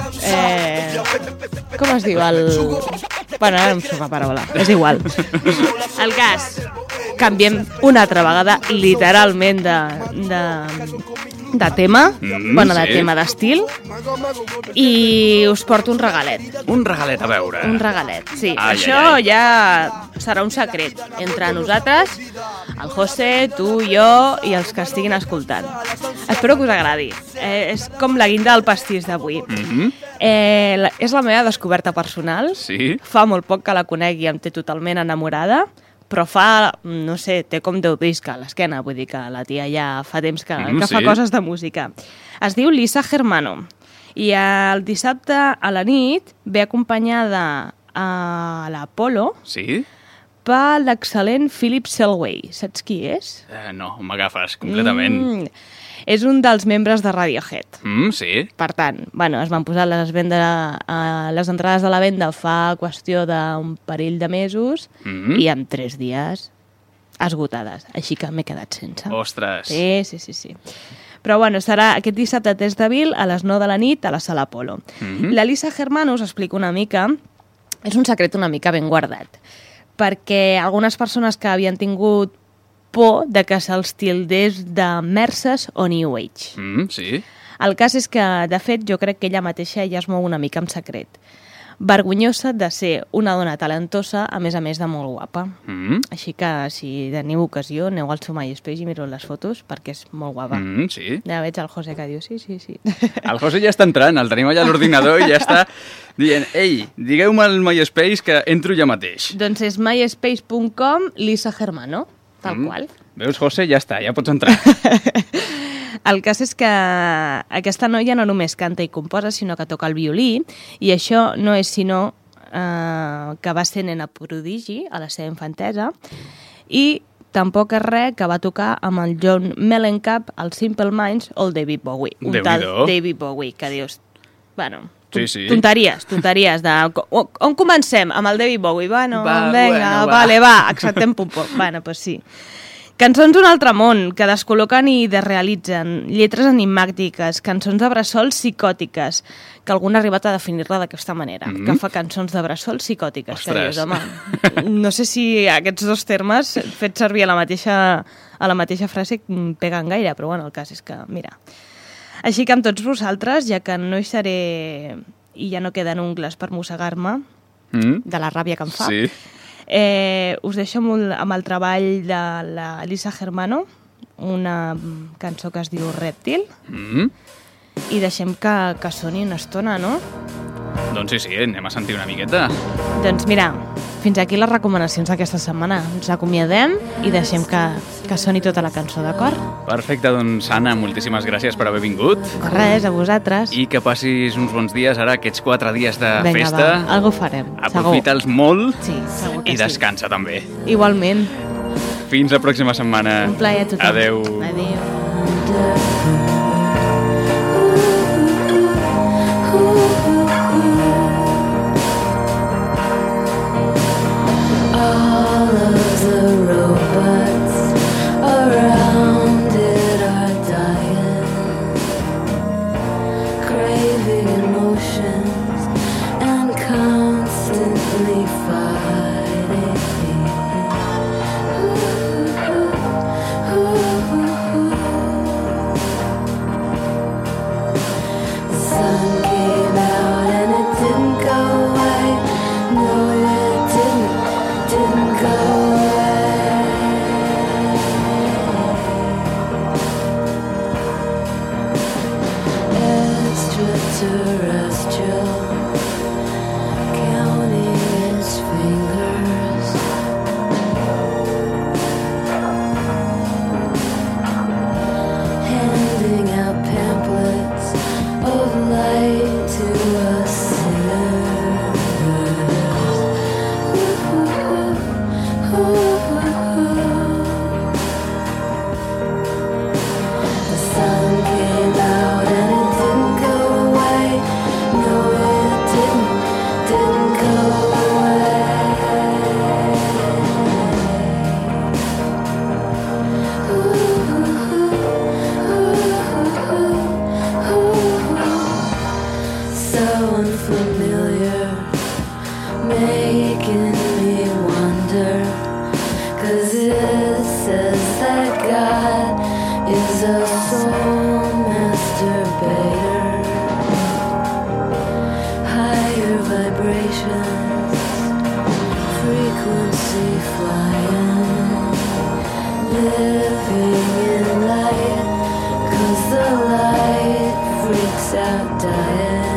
Sí. Com es diu el... Bueno, ara no em surt la paraula. És igual. El cas. Canviem una altra vegada, literalment, de tema. Bueno, de sí. tema d'estil. I us porto un regalet. Un regalet, a veure. Un regalet, sí. Ai, Això ai, ai. ja serà un secret entre nosaltres, el José, tu, jo i els que estiguin escoltant. Espero que us agradi. És com la guinda del pastís d'avui. És la meva descoberta personal. Sí. Fa molt poc que la conec i em té totalment enamorada, però fa, no sé, té com 10 discs a l'esquena, vull dir que la tia ja fa temps que fa sí. coses de música. Es diu Lisa Germano i el dissabte a la nit ve acompanyada a l'Apolo Sí? per l'excel·lent Philip Selway. Saps qui és? No, m'agafes completament. És un dels membres de Radiohead. Sí. Per tant, bueno, es van posar les entrades a la venda fa qüestió d'un parell de mesos i en 3 dies esgotades. Així que m'he quedat sense. Ostres. Sí. Però bueno, serà aquest dissabte 3 d'abril a les 9 de la nit a la Sala Apolo. La Lisa Germano, us explico una mica, és un secret una mica ben guardat, perquè algunes persones que havien tingut por de que se'ls tildés de merces o New Age. Sí. El cas és que, de fet, jo crec que ella mateixa ja es mou una mica en secret. Vergonyosa de ser una dona talentosa, a més de molt guapa. Així que, si teniu ocasió, aneu al seu MySpace i mireu les fotos, perquè és molt guapa. Sí. Ja veig el José que diu, sí. El José ja està entrant, el tenim allà a l'ordinador i ja està dient, ei, digueu-me al MySpace que entro ja mateix. Doncs és myspace.com Lisa Germano, tal qual. Veus, José, ja està, ja pots entrar. El cas és que aquesta noia no només canta i composa, sinó que toca el violí, i això no és sinó que va ser nena prodigi a la seva infantesa, i tampoc és res que va tocar amb el John Mellencamp, el Simple Minds o el David Bowie. Un tal David Bowie, que dius... Bueno, sí. tonteries de... On comencem? Amb el David Bowie? Bueno, vinga, vale, acceptem un poc. Bueno, pues sí. Cançons d'un altre món, que descol·loquen i desrealitzen, lletres enigmàtiques, cançons de bressol psicòtiques, que algú ha arribat a definir-la d'aquesta manera, que fa cançons de bressol psicòtiques. Ostres. Que dius, home, no sé si aquests dos termes, fets servir a la mateixa frase, peguen gaire, però bueno, el cas és que, mira... Així que amb tots vosaltres, ja que no hi seré i ja no queden ungles per mossegar-me, de la ràbia que em fa, Sí. us deixo amb el treball de la Lisa Germano, una cançó que es diu Rèptil, i deixem que soni una estona, no? Doncs sí, anem a sentir una miqueta. Doncs mira, fins aquí les recomanacions d'aquesta setmana. Ens acomiadem i deixem que soni tota la cançó, d'acord? Perfecte, doncs Anna, moltíssimes gràcies per haver vingut. Res, a vosaltres. I que passis uns bons dies ara, aquests 4 dies de festa. Vinga, va, algo farem. Aprofita'ls molt i descansa també. Igualment. Fins la pròxima setmana. Un plaer a tothom. Adeu. All of the robots around it are dying, craving emotions and constantly fighting. The sun came out and it didn't go away. No, it didn't go away. Extraterrestrial, counting its fingers, handing out pamphlets of light to us The sun came out and it didn't go away. No, it didn't go away. So unfamiliar, making me wonder, 'cause it says that God is a soul masturbator. Higher vibrations, frequency flying, living in light, 'cause the light freaks out dying.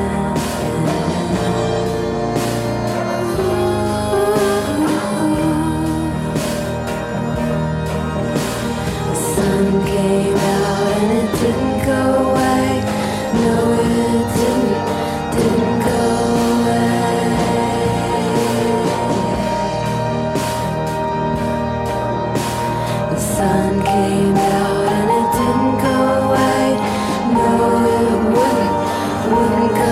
Sun came out and it didn't go away. No, it didn't go away. The sun came out and it didn't go away. No, it wouldn't go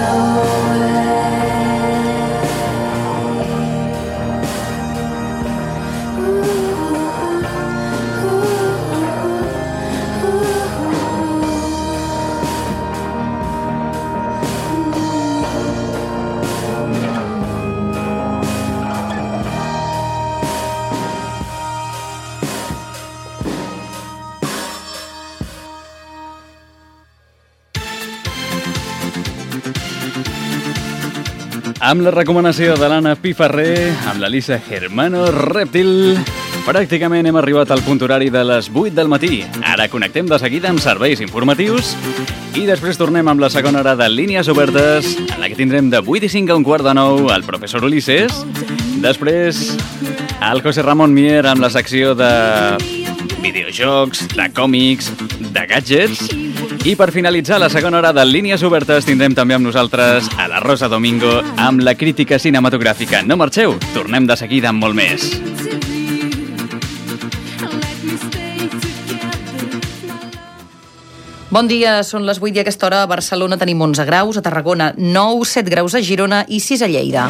Amb la recomanació de l'Anna Piferrer, amb l'Elisa Germano, Rèptil, pràcticament hem arribat al punt horari de les 8 del matí. Ara connectem de seguida amb serveis informatius i després tornem amb la segona hora de Línies Obertes, en la que tindrem de 8 i 5 a un quart de 9 el professor Ulisses. Després, el José Ramón Mier amb la secció de videojocs, de còmics, de gadgets. I per finalitzar la segona hora de Línies Obertes tindrem també amb nosaltres a la Rosa Domingo amb la crítica cinematogràfica. No marxeu, tornem de seguida amb molt més. Bon dia, són les 8 i a aquesta hora a Barcelona tenim 11 graus, a Tarragona 9, 7 graus a Girona i 6 a Lleida.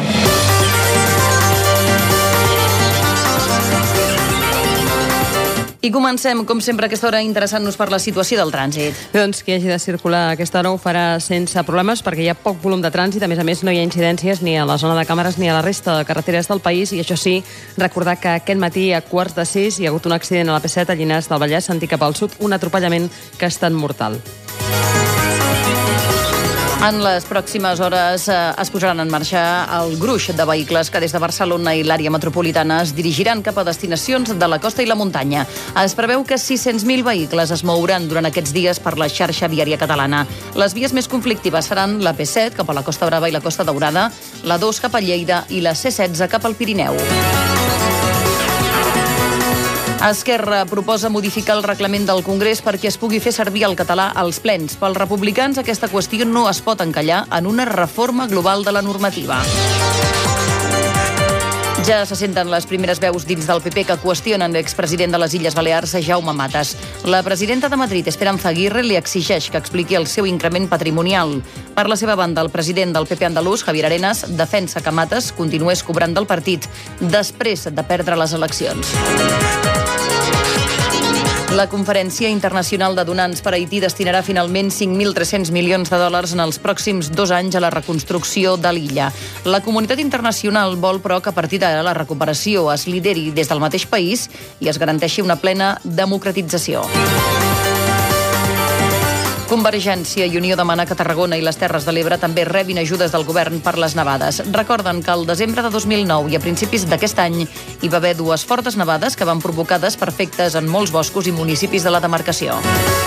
I comencem, com sempre, a aquesta hora interessant-nos per la situació del trànsit. Doncs qui hagi de circular a aquesta hora ho farà sense problemes perquè hi ha poc volum de trànsit. A més, no hi ha incidències ni a la zona de càmeres ni a la resta de carreteres del país. I això sí, recordar que aquest matí a 5:45 hi ha hagut un accident a la P7 a Llinars del Vallès, sentit cap al sud, un atropellament que ha estat mortal. En les pròximes hores es posaran en marxa el gruix de vehicles que des de Barcelona i l'àrea metropolitana es dirigiran cap a destinacions de la costa i la muntanya. Es preveu que 600.000 vehicles es mouran durant aquests dies per la xarxa viària catalana. Les vies més conflictives seran la P7 cap a la Costa Brava i la Costa Daurada, la 2 cap a Lleida i la C16 cap al Pirineu. Esquerra proposa modificar el reglament del Congrés perquè es pugui fer servir el català als plens. Pels republicans, aquesta qüestió no es pot encallar en una reforma global de la normativa. Ja se senten les primeres veus dins del PP que qüestionen l'expresident de les Illes Balears, Jaume Matas. La presidenta de Madrid, Esperanza Aguirre, li exigeix que expliqui el seu increment patrimonial. Per la seva banda, el president del PP andalús, Javier Arenas, defensa que Matas continués cobrant del partit després de perdre les eleccions. La Conferència Internacional de Donants per Haití destinarà finalment 5.300 milions de dòlars en els pròxims 2 anys a la reconstrucció de l'illa. La comunitat internacional vol, però, que a partir d'ara la recuperació es lideri des del mateix país i es garanteixi una plena democratització. Convergència i Unió demana que Tarragona i les Terres de l'Ebre també rebin ajudes del govern per les nevades. Recorden que al desembre de 2009 i a principis d'aquest any hi va haver 2 fortes nevades que van provocar desperfectes en molts boscos i municipis de la demarcació.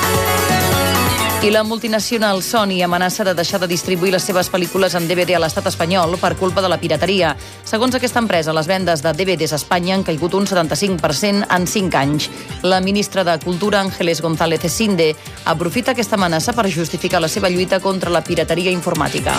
I la multinacional Sony amenaça de deixar de distribuir les seves pel·lícules en DVD a l'estat espanyol per culpa de la pirateria. Segons aquesta empresa, les vendes de DVDs a Espanya han caigut un 75% en 5 anys. La ministra de Cultura, Ángeles González Sinde, aprofita aquesta amenaça per justificar la seva lluita contra la pirateria informàtica.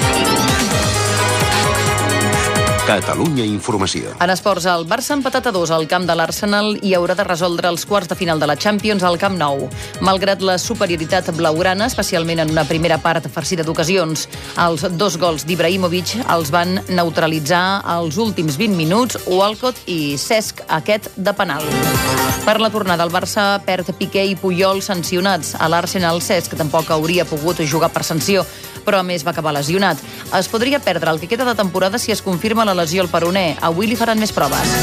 Catalunya Informació. En esports, el Barça ha empatat a 2 al camp de l'Arsenal i haurà de resoldre els quarts de final de la Champions al Camp Nou. Malgrat la superioritat blaugrana, especialment en una primera part farcida d'ocasions, els 2 gols d'Ibrahimovic els van neutralitzar als últims 20 minuts Walcott i Cesc, aquest de penal. Per la tornada, el Barça perd Piqué i Puyol sancionats. A l'Arsenal, Cesc tampoc hauria pogut jugar per sanció, però a més va acabar lesionat. Es podria perdre el que queda de temporada si es confirma la lesió al peroné. Avui li faran més proves.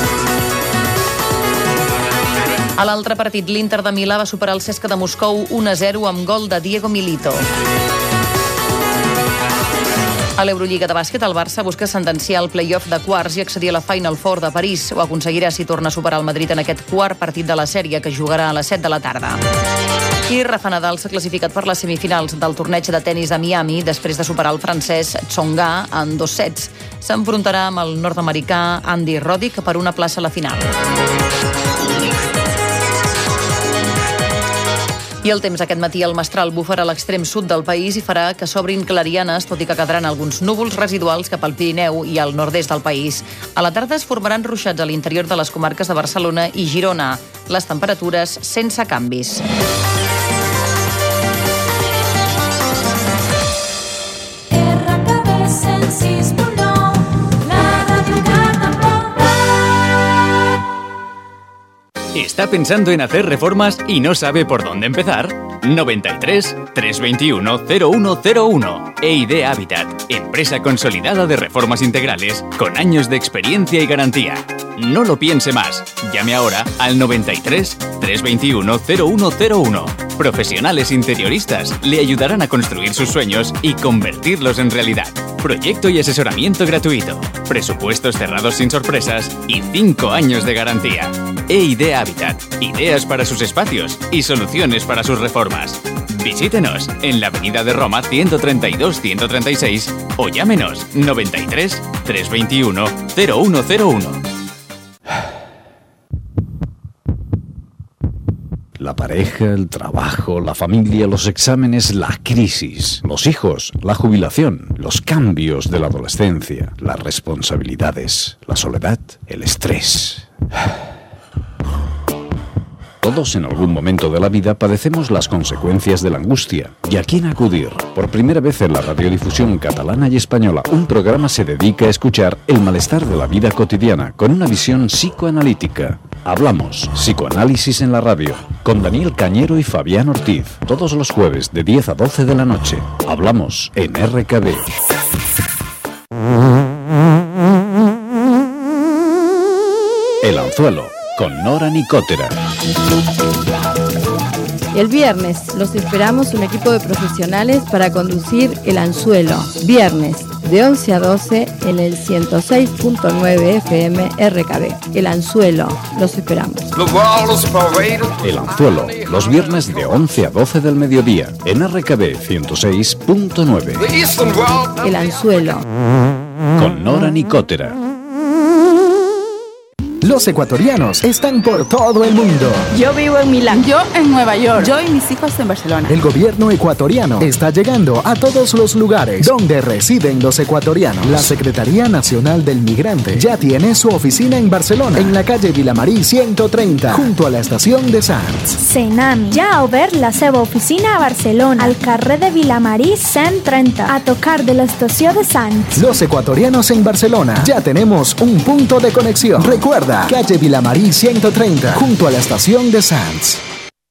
A l'altre partit, l'Inter de Milà va superar el CSKA de Moscou 1-0 amb gol de Diego Milito. A l'Eurolliga de bàsquet, el Barça busca sentenciar el play-off de quarts i accedir a la Final Four de París. Ho aconseguirà si torna a superar el Madrid en aquest quart partit de la sèrie, que jugarà a les 7 de la tarda. I Rafa Nadal s'ha classificat per les semifinals del torneig de tennis de Miami després de superar el francès Tsonga en 2 sets. S'enfrontarà amb el nord-americà Andy Roddick per una plaça a la final. I el temps aquest matí, el mestral bufarà a l'extrem sud del país i farà que s'obrin clarianes, tot i que quedaran alguns núvols residuals cap al Pirineu i al nord-est del país. A la tarda es formaran ruixats a l'interior de les comarques de Barcelona i Girona. Les temperatures sense canvis. ¿Está pensando en hacer reformas y no sabe por dónde empezar? 93 321 0101. EID Habitat, empresa consolidada de reformas integrales con años de experiencia y garantía. No lo piense más. Llame ahora al 93 321 0101. Profesionales interioristas le ayudarán a construir sus sueños y convertirlos en realidad. Proyecto y asesoramiento gratuito. Presupuestos cerrados sin sorpresas y 5 años de garantía. EID Habitat. Ideas para sus espacios y soluciones para sus reformas. Visítenos en la Avenida de Roma 132-136 o llámenos 93 321 0101. La pareja, el trabajo, la familia, los exámenes, la crisis, los hijos, la jubilación, los cambios de la adolescencia, las responsabilidades, la soledad, el estrés. Todos en algún momento de la vida padecemos las consecuencias de la angustia. ¿Y a quién acudir? Por primera vez en la radiodifusión catalana y española, un programa se dedica a escuchar el malestar de la vida cotidiana con una visión psicoanalítica. Hablamos Psicoanálisis en la radio, con Daniel Cañero y Fabián Ortiz, todos los jueves de 10 a 12 de la noche. Hablamos en RKB. El anzuelo, con Nora Nicotera. El viernes los esperamos un equipo de profesionales para conducir El Anzuelo. Viernes de 11 a 12 en el 106.9 FM RKB. El Anzuelo, los esperamos. El Anzuelo, los viernes de 11 a 12 del mediodía en RKB 106.9. El Anzuelo. Con Nora Nicotera. Los ecuatorianos están por todo el mundo. Yo vivo en Milán. Yo en Nueva York. Yo y mis hijos en Barcelona. El gobierno ecuatoriano está llegando a todos los lugares donde residen los ecuatorianos. La Secretaría Nacional del Migrante ya tiene su oficina en Barcelona, en la calle Vilamarí 130, junto a la estación de Sants. Senami ja ha obert la seva oficina a Barcelona, al carrer de Vilamarí 130, a tocar de la estació de Sants. Los ecuatorianos en Barcelona ya tenemos un punto de conexión. Recuerda, calle Vilamarí 130, junto a la estación de Sants.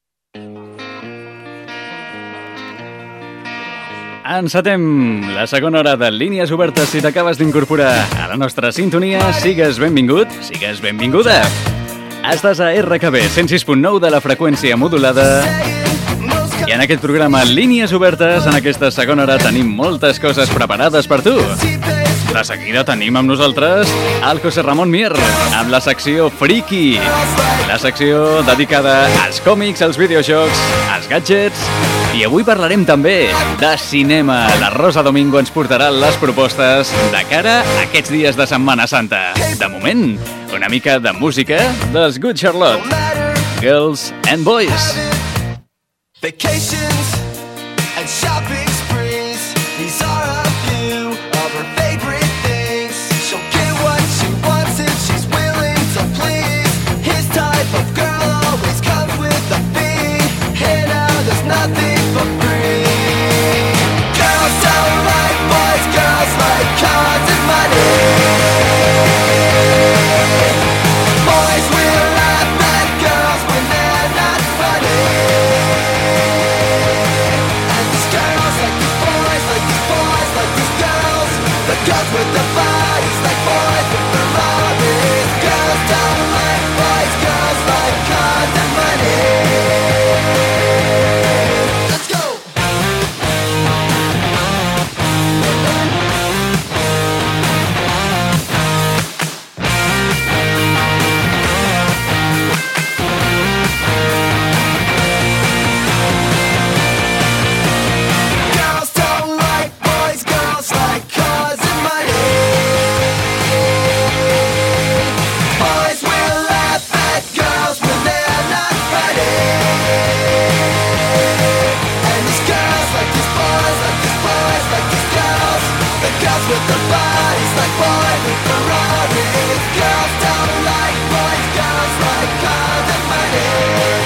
Encetem la segona hora de Línies Obertes. Si t'acabes d'incorporar a la nostra sintonia, sigues benvingut, sigues benvinguda. Estàs a RKB 106.9 de la freqüència modulada. I en aquest programa Línies Obertes, en aquesta segona hora, tenim moltes coses preparades per tu. De seguida tenim amb nosaltres el José Ramón Mier, amb la secció Friki. La secció dedicada als còmics, als videojocs, als gadgets. I avui parlarem també de cinema. La Rosa Domingo ens portarà les propostes de cara a aquests dies de Setmana Santa. De moment, una mica de música dels Good Charlotte. Girls and Boys. Vacations and shopping sprees, these are a few of her favorite things. She'll get what she wants if she's willing to please. His type of girl always comes with a fee, and now there's nothing for free. Girls don't like boys, girls like cars and money. Boys will laugh at girls when they're not funny. Girls with the bodies like boys with Ferraris. Girls don't like boys, girls like cars and money. Let's go! Girls don't like boys, girls like cars and money. Boys will laugh at girls when they're not funny. And these girls like these boys, like these boys, like these girls. The girls with the bodies like boys with Ferraris. Girls don't like boys, girls like cars and money.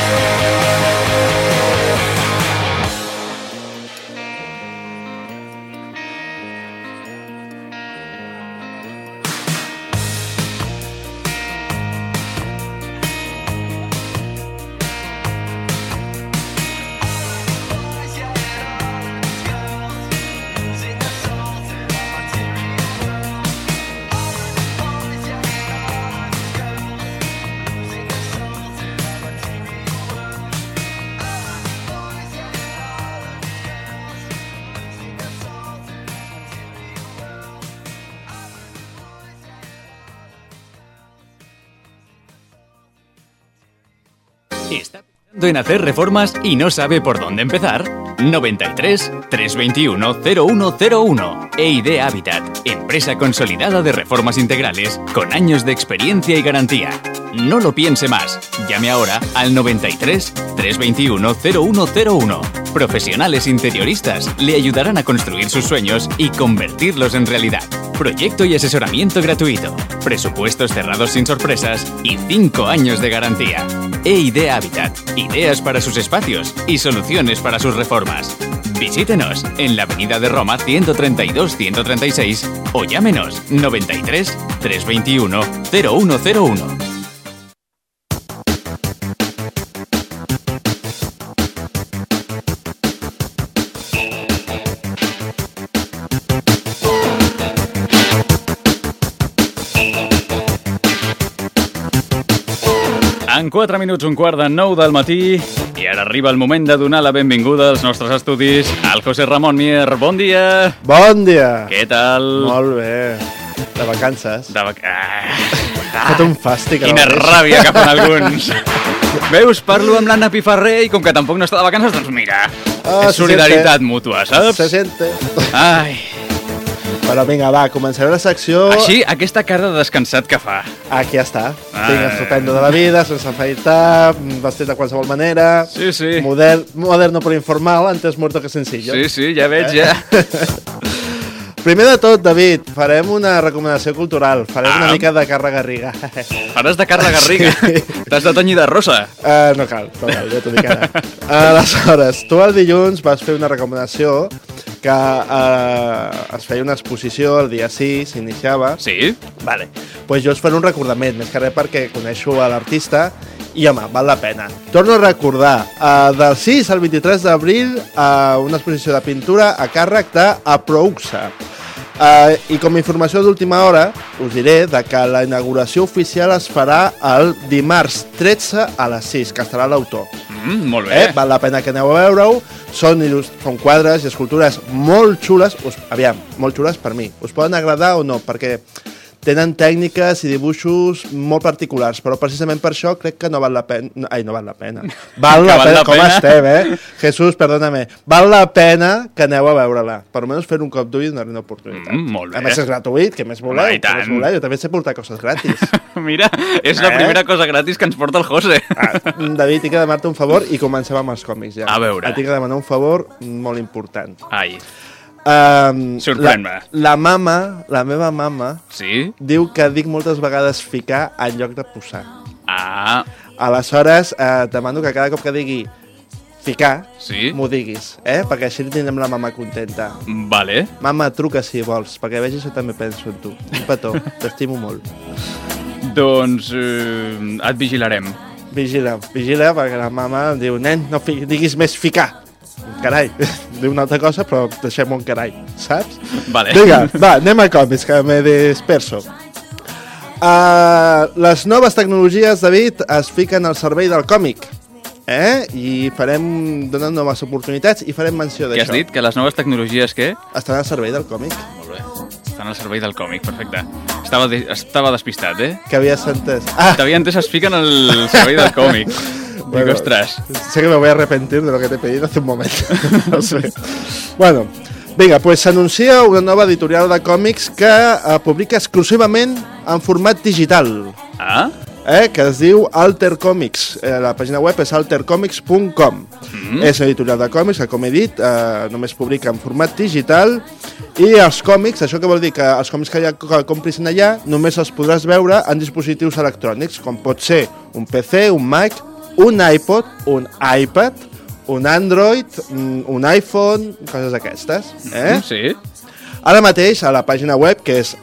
¿Está pensando en hacer reformas y no sabe por dónde empezar? 93 321 0101. EID Habitat, empresa consolidada de reformas integrales con años de experiencia y garantía. No lo piense más. Llame ahora al 93 321 0101. Profesionales interioristas le ayudarán a construir sus sueños y convertirlos en realidad. Proyecto y asesoramiento gratuito. Presupuestos cerrados sin sorpresas y 5 años de garantía. EID Habitat. Ideas para sus espacios y soluciones para sus reformas. Visítenos en la Avenida de Roma 132-136 o llámenos 93 321 0101. En 4 minuts, un quart de 9 del matí, I ara arriba el moment de donar la benvinguda als nostres estudis al José Ramon Mier. Bon dia! Bon dia! Què tal? Molt bé. De vacances. Fet un fàstic. Quina ràbia que fan alguns. Veus, parlo amb l'Anna Pifarré i com que tampoc no està de vacances, doncs mira, és solidaritat mútua, saps? Se siente. Ai. Però vinga, va, començaré la secció... Així, aquesta cara de descansat que fa. Aquí està. Vinc estupendo de la vida, sense afaitar, vestit de qualsevol manera... Sí, sí. Moderno però informal, antes muerto que sencillo. Sí, sí, ja veig, ja. Primer de tot, David, farem una recomanació cultural. Farem una mica de Carla Garriga. Faràs de Carla Garriga? T'has de tenyir de rosa? No cal, ja t'ho dic ara. Aleshores, tu el dilluns vas fer una recomanació que es feia una exposició el dia 6, s'iniciava. Sí? Vale. Pues jo us faré un recordament, més que res perquè coneixo a l'artista i, home, val la pena. Torno a recordar, del 6 al 23 d'abril, una exposició de pintura a càrrec d'Aprouxa. I com a informació d'última hora, us diré que la inauguració oficial es farà el dimarts 13 a les 6, que estarà l'autor. Molt bé. Val la pena que aneu a veure-ho. Són quadres i escultures molt xules. Aviam, molt xules per mi. Us poden agradar o no, perquè tenen tècniques i dibuixos molt particulars, però precisament per això crec que no val la pena... Ai, no val la pena. Val la pena, com estem, Jesús, perdóname. Val la pena que aneu a veure-la. Per almenys fer un cop d'ull i donar-li una oportunitat. Molt bé. A més, és gratuït, què més voleu? I tant. Jo també sé portar coses gratis. Mira, és la primera cosa gratis que ens porta el José. David, tinc que demanar-te un favor i comencem amb els còmics ja. A veure. Tinc que demanar un favor molt important. Ai. Sorprèn-me. La meva mama, sí? Diu que dic moltes vegades ficar en lloc de posar. Aleshores, demano que cada cop que digui ficar, m'ho diguis, perquè així tindrem la mama contenta. Vale. Mama, truca si vols, perquè vegis que també penso en tu. Un petó, t'estimo molt. Doncs et vigilarem. Vigila, perquè la mama em diu, nen, no diguis més ficar. Carai, diu una altra cosa, però deixem un carai, saps? Vale. Vinga, va, anem a còmics, que me disperso. Les noves tecnologies, David, es fiquen al servei del còmic, i donen noves oportunitats i farem menció d'això. Què has dit? Que les noves tecnologies, què? Estan al servei del còmic. Molt bé, estan al servei del còmic, perfecte. Estava despistat, Que havies entès. T'havia entès, es fiquen al servei del còmic. Bueno, ostras. Sé que me voy a arrepentir de lo que te he pedido hace un momento. No sé. Bueno, vinga, pues s'anuncia una nova editorial de còmics que publica exclusivament en format digital. Que es diu Alter Comics. La pàgina web és altercomics.com. És una editorial de còmics que, com he dit, només publica en format digital i els còmics, això què vol dir? Que els còmics que compris allà només els podràs veure en dispositius electrònics, com pot ser un PC, un Mac, un iPod, un iPad, un Android, un iPhone, coses d'aquestes. Sí. Ara mateix, a la pàgina web, que és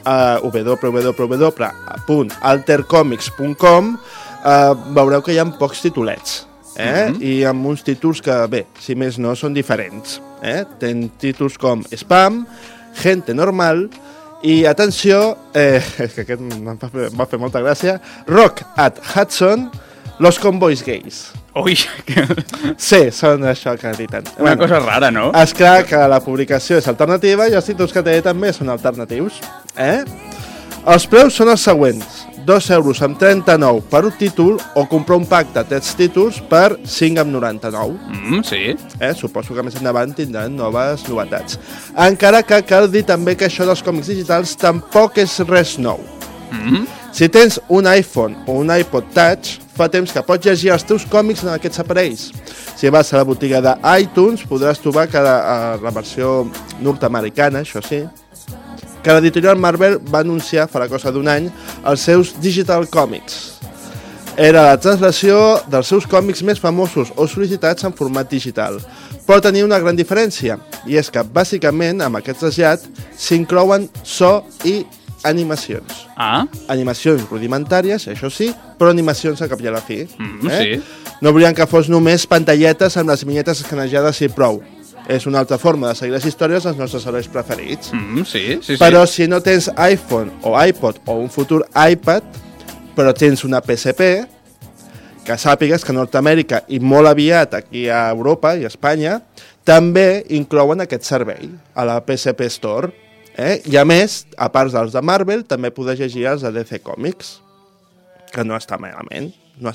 www.altercomics.com, veureu que hi ha pocs titulets. I amb uns títols que, bé, si més no, són diferents. Tenen títols com Spam, Gente Normal i, atenció, és que aquest em va fer molta gràcia, Rock at Hudson, Los Convoys Gays. Ui! Sí, són això que editen. Una cosa rara, no? Esclar que la publicació és alternativa i els títols que té també són alternatius. Els preus són els següents. 2,39 € per un títol o comprar un pack de 3 títols per 5,99. Sí. Suposo que més endavant tindran noves novetats. Encara que cal dir també que això dels còmics digitals tampoc és res nou. Si tens un iPhone o un iPod Touch, fa temps que pots llegir els teus còmics en aquests aparells. Si vas a la botiga d'iTunes, podràs trobar que la versió nord-americana, això sí, que l'editorial Marvel va anunciar fa la cosa d'un any els seus Digital Comics. Era la translació dels seus còmics més famosos o sol·licitats en format digital. Però tenia una gran diferència, i és que, bàsicament, amb aquest trasllat s'inclouen so i animacions. Animacions rudimentàries, això sí, però animacions a cap i a la fi. Sí. No volien que fos només pantalletes amb les vinyetes escanejades i prou. És una altra forma de seguir les històries dels nostres herois preferits. Sí. Però si no tens iPhone o iPod o un futur iPad, però tens una PSP, que sàpigues que Nord-Amèrica i molt aviat aquí a Europa i a Espanya també inclouen aquest servei a la PSP Store. I a més, a part dels de Marvel, també podeu llegir els de DC Comics, que no està malament,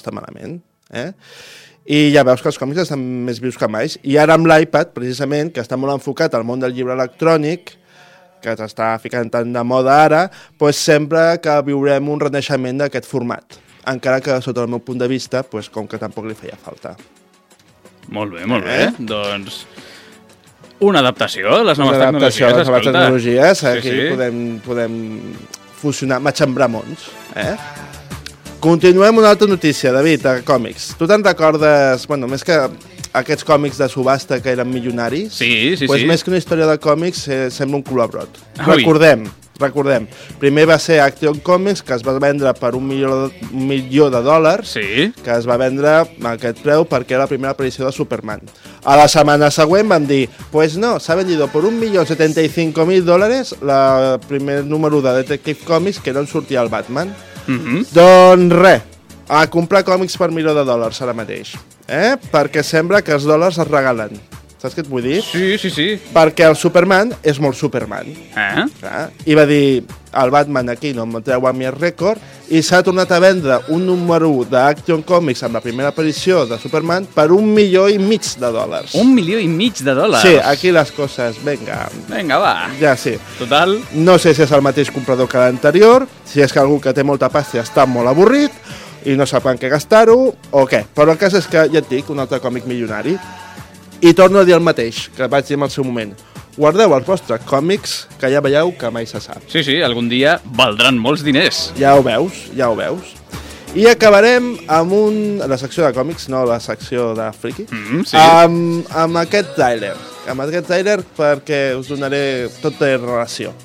I ja veus que els còmics estan més vius que mai. I ara amb l'iPad, precisament, que està molt enfocat al món del llibre electrònic, que s'està ficant tan de moda ara, doncs sempre que viurem un renaixement d'aquest format. Encara que, sota el meu punt de vista, doncs, com que tampoc li feia falta. Molt bé. Doncs una adaptació a les noves tecnologies. Les noves tecnologies, aquí sí. podem fusionar, matxembrar mons. Continuem una altra notícia, David, a còmics. Tu te'n recordes, bueno, més que aquests còmics de subhasta que eren milionaris? Sí. Més que una història de còmics, sembla un col·labrot. Recordem, primer va ser Action Comics, que es va vendre per $1 milió, que es va vendre a aquest preu perquè era la primera aparició de Superman. A la setmana següent vam dir, pues no, s'ha vendido por $1.075.000 el primer número de Detective Comics que no en sortia el Batman. Doncs res, a comprar còmics per $1 milió ara mateix, perquè sembla que els dòlars es regalen. Saps què et vull dir? Sí. Perquè el Superman és molt Superman. I va dir, el Batman aquí no em treu a mi el rècord, i s'ha tornat a vendre un número 1 d'Action Comics amb la primera aparició de Superman per $1,5 milió. $1,5 milió? Sí, aquí les coses, vinga. Vinga, va. Ja sí. Total. No sé si és el mateix comprador que l'anterior, si és que algú que té molta pasta està molt avorrit i no sap en què gastar-ho, o què. Però el cas és que, ja et dic, un altre còmic milionari. I torno a dir el mateix, que vaig dir en el seu moment. Guardeu els vostres còmics, que ja veieu que mai se sap. Sí, algun dia valdran molts diners. Ja ho veus. I acabarem amb la secció de còmics, no la secció de friki, amb aquest tràiler. Perquè us donaré tota la relació.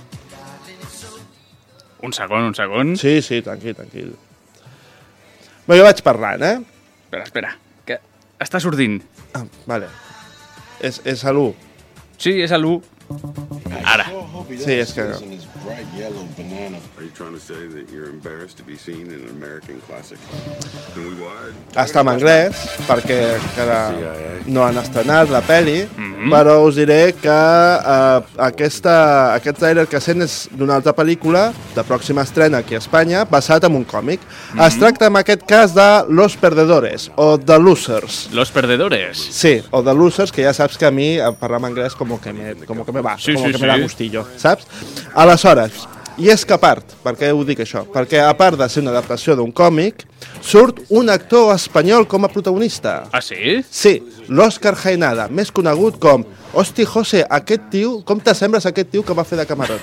Un segon. Sí, tranquil. Bé, jo vaig parlant, Espera, que està sortint. Vale. És a l'1. Sí, és a l'1. Ara. Sí, és que... Està en anglès, perquè encara no han estrenat la pel·li, però us diré que aquest trailer que sent és d'una altra pel·lícula, de pròxima estrena aquí a Espanya, basat en un còmic. Es tracta en aquest cas de Los Perdedores, o The Losers. Los Perdedores? Sí, o The Losers, que ja saps que a mi parlar en anglès com que me va, me da gustillo, saps? Aleshores, i és que a part, per què ho dic això? Perquè a part de ser una adaptació d'un còmic, surt un actor espanyol com a protagonista. Ah, sí? Sí, l'Òscar Jaenada, més conegut com hosti, José, aquest tio, com t'assembles a aquest tio que va fer de Camarón?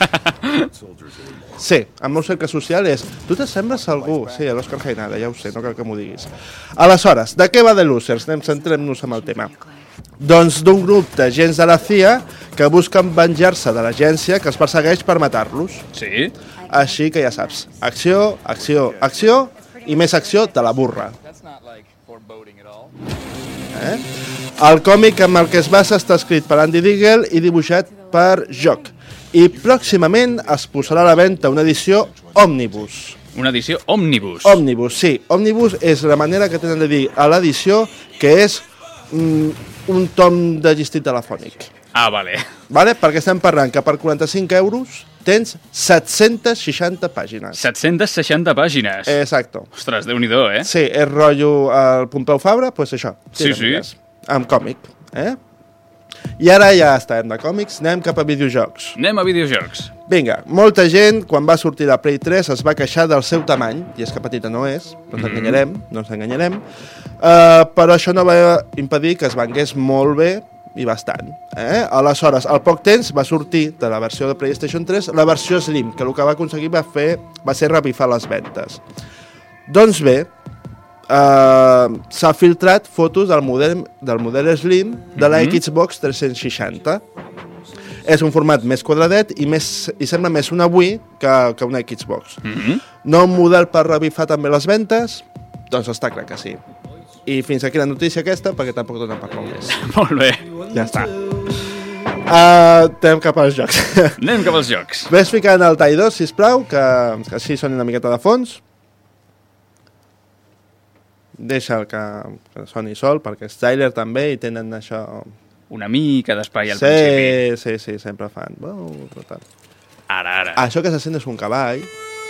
Sí, el meu cercle social és tu t'assembles a algú? Sí, a l'Òscar Jaenada, ja ho sé, no cal que m'ho diguis. Aleshores, de què va The Losers? Centrem-nos en el tema. Doncs d'un grup d'agents de la CIA que busquen venjar-se de l'agència que els persegueix per matar-los. Sí. Així que ja saps, acció, i més acció de la burra. El còmic amb el que es basa està escrit per Andy Diggle i dibuixat per Jock. I pròximament es posarà a la venda una edició òmnibus. Una edició òmnibus? Òmnibus, sí. Òmnibus és la manera que tenen de dir a l'edició que és un tom de llistit telefònic. Ah, vale. Perquè estem parlant que per 45 euros tens 760 pàgines. 760 pàgines? Exacto. Ostres, Déu-n'hi-do, Sí, és rotllo el Pompeu Fabra, doncs això. Sí. Amb còmic, I ara ja estem de còmics, anem cap a videojocs. Vinga, molta gent, quan va sortir la Play 3, es va queixar del seu tamany, i és que petita no és, no ens enganyarem, però això no va impedir que es vengués molt bé i bastant. Aleshores, al poc temps va sortir de la versió de PlayStation 3 la versió Slim, que el que va aconseguir va ser revifar les ventes. Doncs bé, s'ha filtrat fotos del model Slim de la Xbox 360. És un format més quadradet i sembla més una Wii que una Xbox. No un model per revifar també les ventes? Doncs està clar que sí. I fins aquí la notícia aquesta, perquè tampoc dona per molt més. Molt bé. Ja està. Anem cap als jocs. Ves ficant el tall 2, sisplau, que així soni una miqueta de fons. deixa que soni sol, perquè és trailer també i tenen això... Una mica d'espai al principi. Sí, sempre fan. Ara. Això que se sent és un cavall,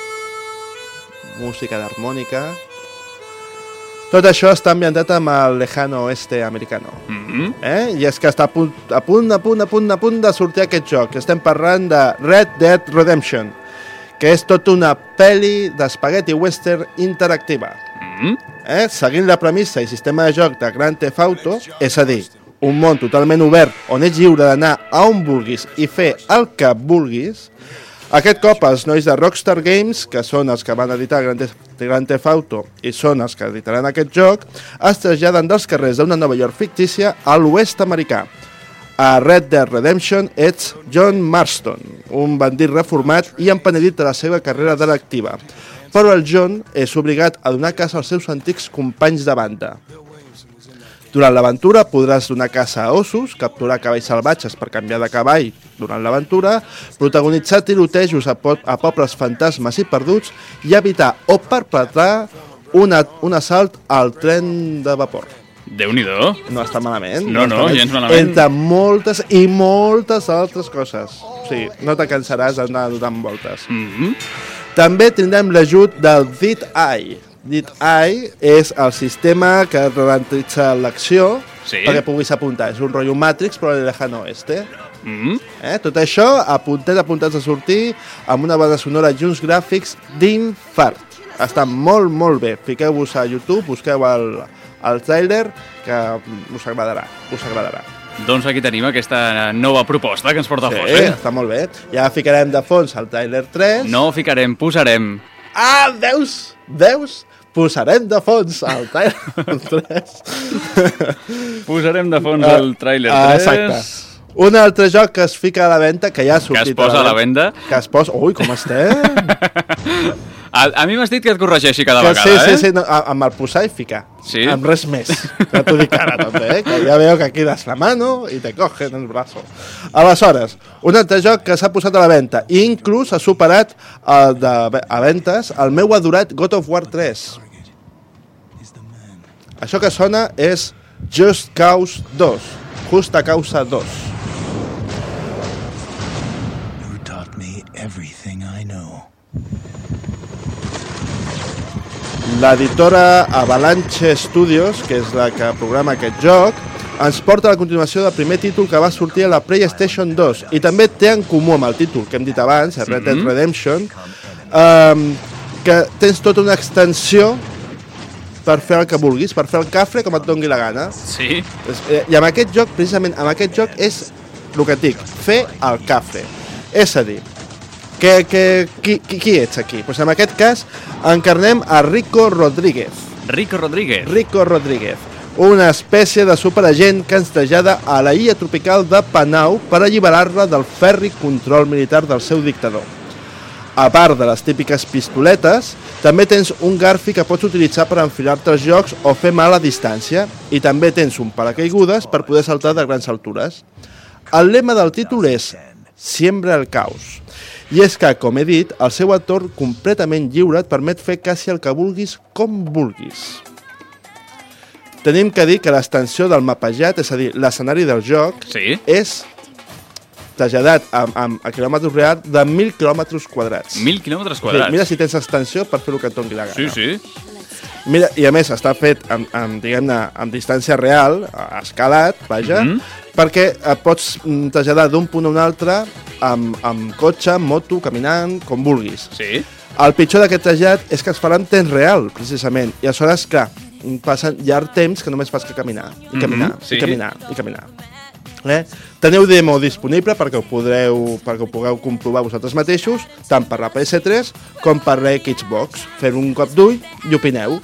música d'harmònica... Tot això està ambientat amb el lejano oeste americano. I és que està a punt de sortir aquest joc. Estem parlant de Red Dead Redemption, que és tota una pel·li d'espagueti western interactiva. Seguint la premissa i sistema de joc de Grand Theft Auto, és a dir, un món totalment obert on ets lliure d'anar a on vulguis i fer el que vulguis, aquest cop els nois de Rockstar Games, que són els que van editar Grand Theft Auto i són els que editaran aquest joc, es traslladen dels carrers d'una Nova York fictícia a l'oest americà. A Red Dead Redemption ets John Marston, un bandit reformat i empenedit de la seva carrera delictiva. Però el John és obligat a donar caça als seus antics companys de banda. Durant l'aventura podràs donar caça a ossos, capturar cavalls salvatges per canviar de cavall durant l'aventura, protagonitzar tirotejos a pobles fantasmes i perduts i evitar o perpetrar un assalt al tren de vapor. Déu-n'hi-do. No està malament. No, gens malament. Entre moltes i moltes altres coses. Sí, no te cansaràs d'anar donant voltes. També tindrem l'ajut del Dead Eye. Dead Eye és el sistema que ralentitza l'acció perquè puguis apuntar. És un rotllo Matrix, però a lejano oeste. Tot això apuntats a sortir amb una banda sonora i uns gràfics d'infart. Està molt, molt bé. Fiqueu-vos a YouTube, busqueu el trailer, que us agradarà. Doncs aquí tenim aquesta nova proposta que ens porta a fons. Sí, està molt bé. Ja ficarem de fons el trailer 3. No ficarem, posarem. Ah, veus? Posarem de fons el trailer 3. Posarem de fons el trailer 3. Exacte. Un altre joc que es fica a la venda, que ja ha sortit que es posa a la venda. Que es posa... Ui, com estem? A mi m'has dit que et corregeixi cada vegada, Sí, no, amb el posar i ficar. Sí? Amb res més. Ja t'ho dic ara, també, que ja veo que aquí das la mano i te cogen el brazo. Aleshores, un altre joc que s'ha posat a la venda i inclús ha superat a ventes el meu adorat God of War 3. Això que sona és Just Cause 2. Justa Causa 2. You taught me everything I know. L'editora Avalanche Studios, que és la que programa aquest joc, ens porta a la continuació del primer títol que va sortir a la PlayStation 2 i també té en comú amb el títol que hem dit abans, Red Dead Redemption, que tens tota una extensió per fer el que vulguis, per fer el cafre com et dongui la gana. Sí. I amb aquest joc, precisament amb aquest joc, és el que et dic, fer el cafre. És a dir, qui ets aquí? Pues en aquest cas encarnem a Rico Rodríguez. Rico Rodríguez, una espècie de superagent que ens trasllada a la illa tropical de Panau per alliberar-la del fèrric control militar del seu dictador. A part de les típiques pistoletes, també tens un garfi que pots utilitzar per enfilar-te als jocs o fer mal a distància, i també tens un paracaigudes per poder saltar de grans altures. El lema del títol és Siembra el caos. I és que, com he dit, el seu entorn completament lliure et permet fer quasi el que vulguis com vulguis. Tenim que dir que l'extensió del mapejat, és a dir, l'escenari del joc, és traslladat a quilòmetres reals de 1.000 quilòmetres quadrats. 1.000 quilòmetres quadrats? Sí, mira si tens extensió per fer el que et doni la gana. Sí. Mira, i a més està fet diguem-ne, amb distància real, escalat, vaja, perquè et pots traslladar d'un punt a un altre amb cotxe, amb moto, caminant, com vulguis. Sí. El pitjor d'aquest trasllat és que es farà en temps real, precisament, i aleshores, clar, passen llarg temps que només fas que caminar, i caminar, i caminar, i caminar. Teniu demo disponible perquè ho pugueu comprovar vosaltres mateixos, tant per la PS3 com per la Xbox. Feu un cop d'ull i opineu.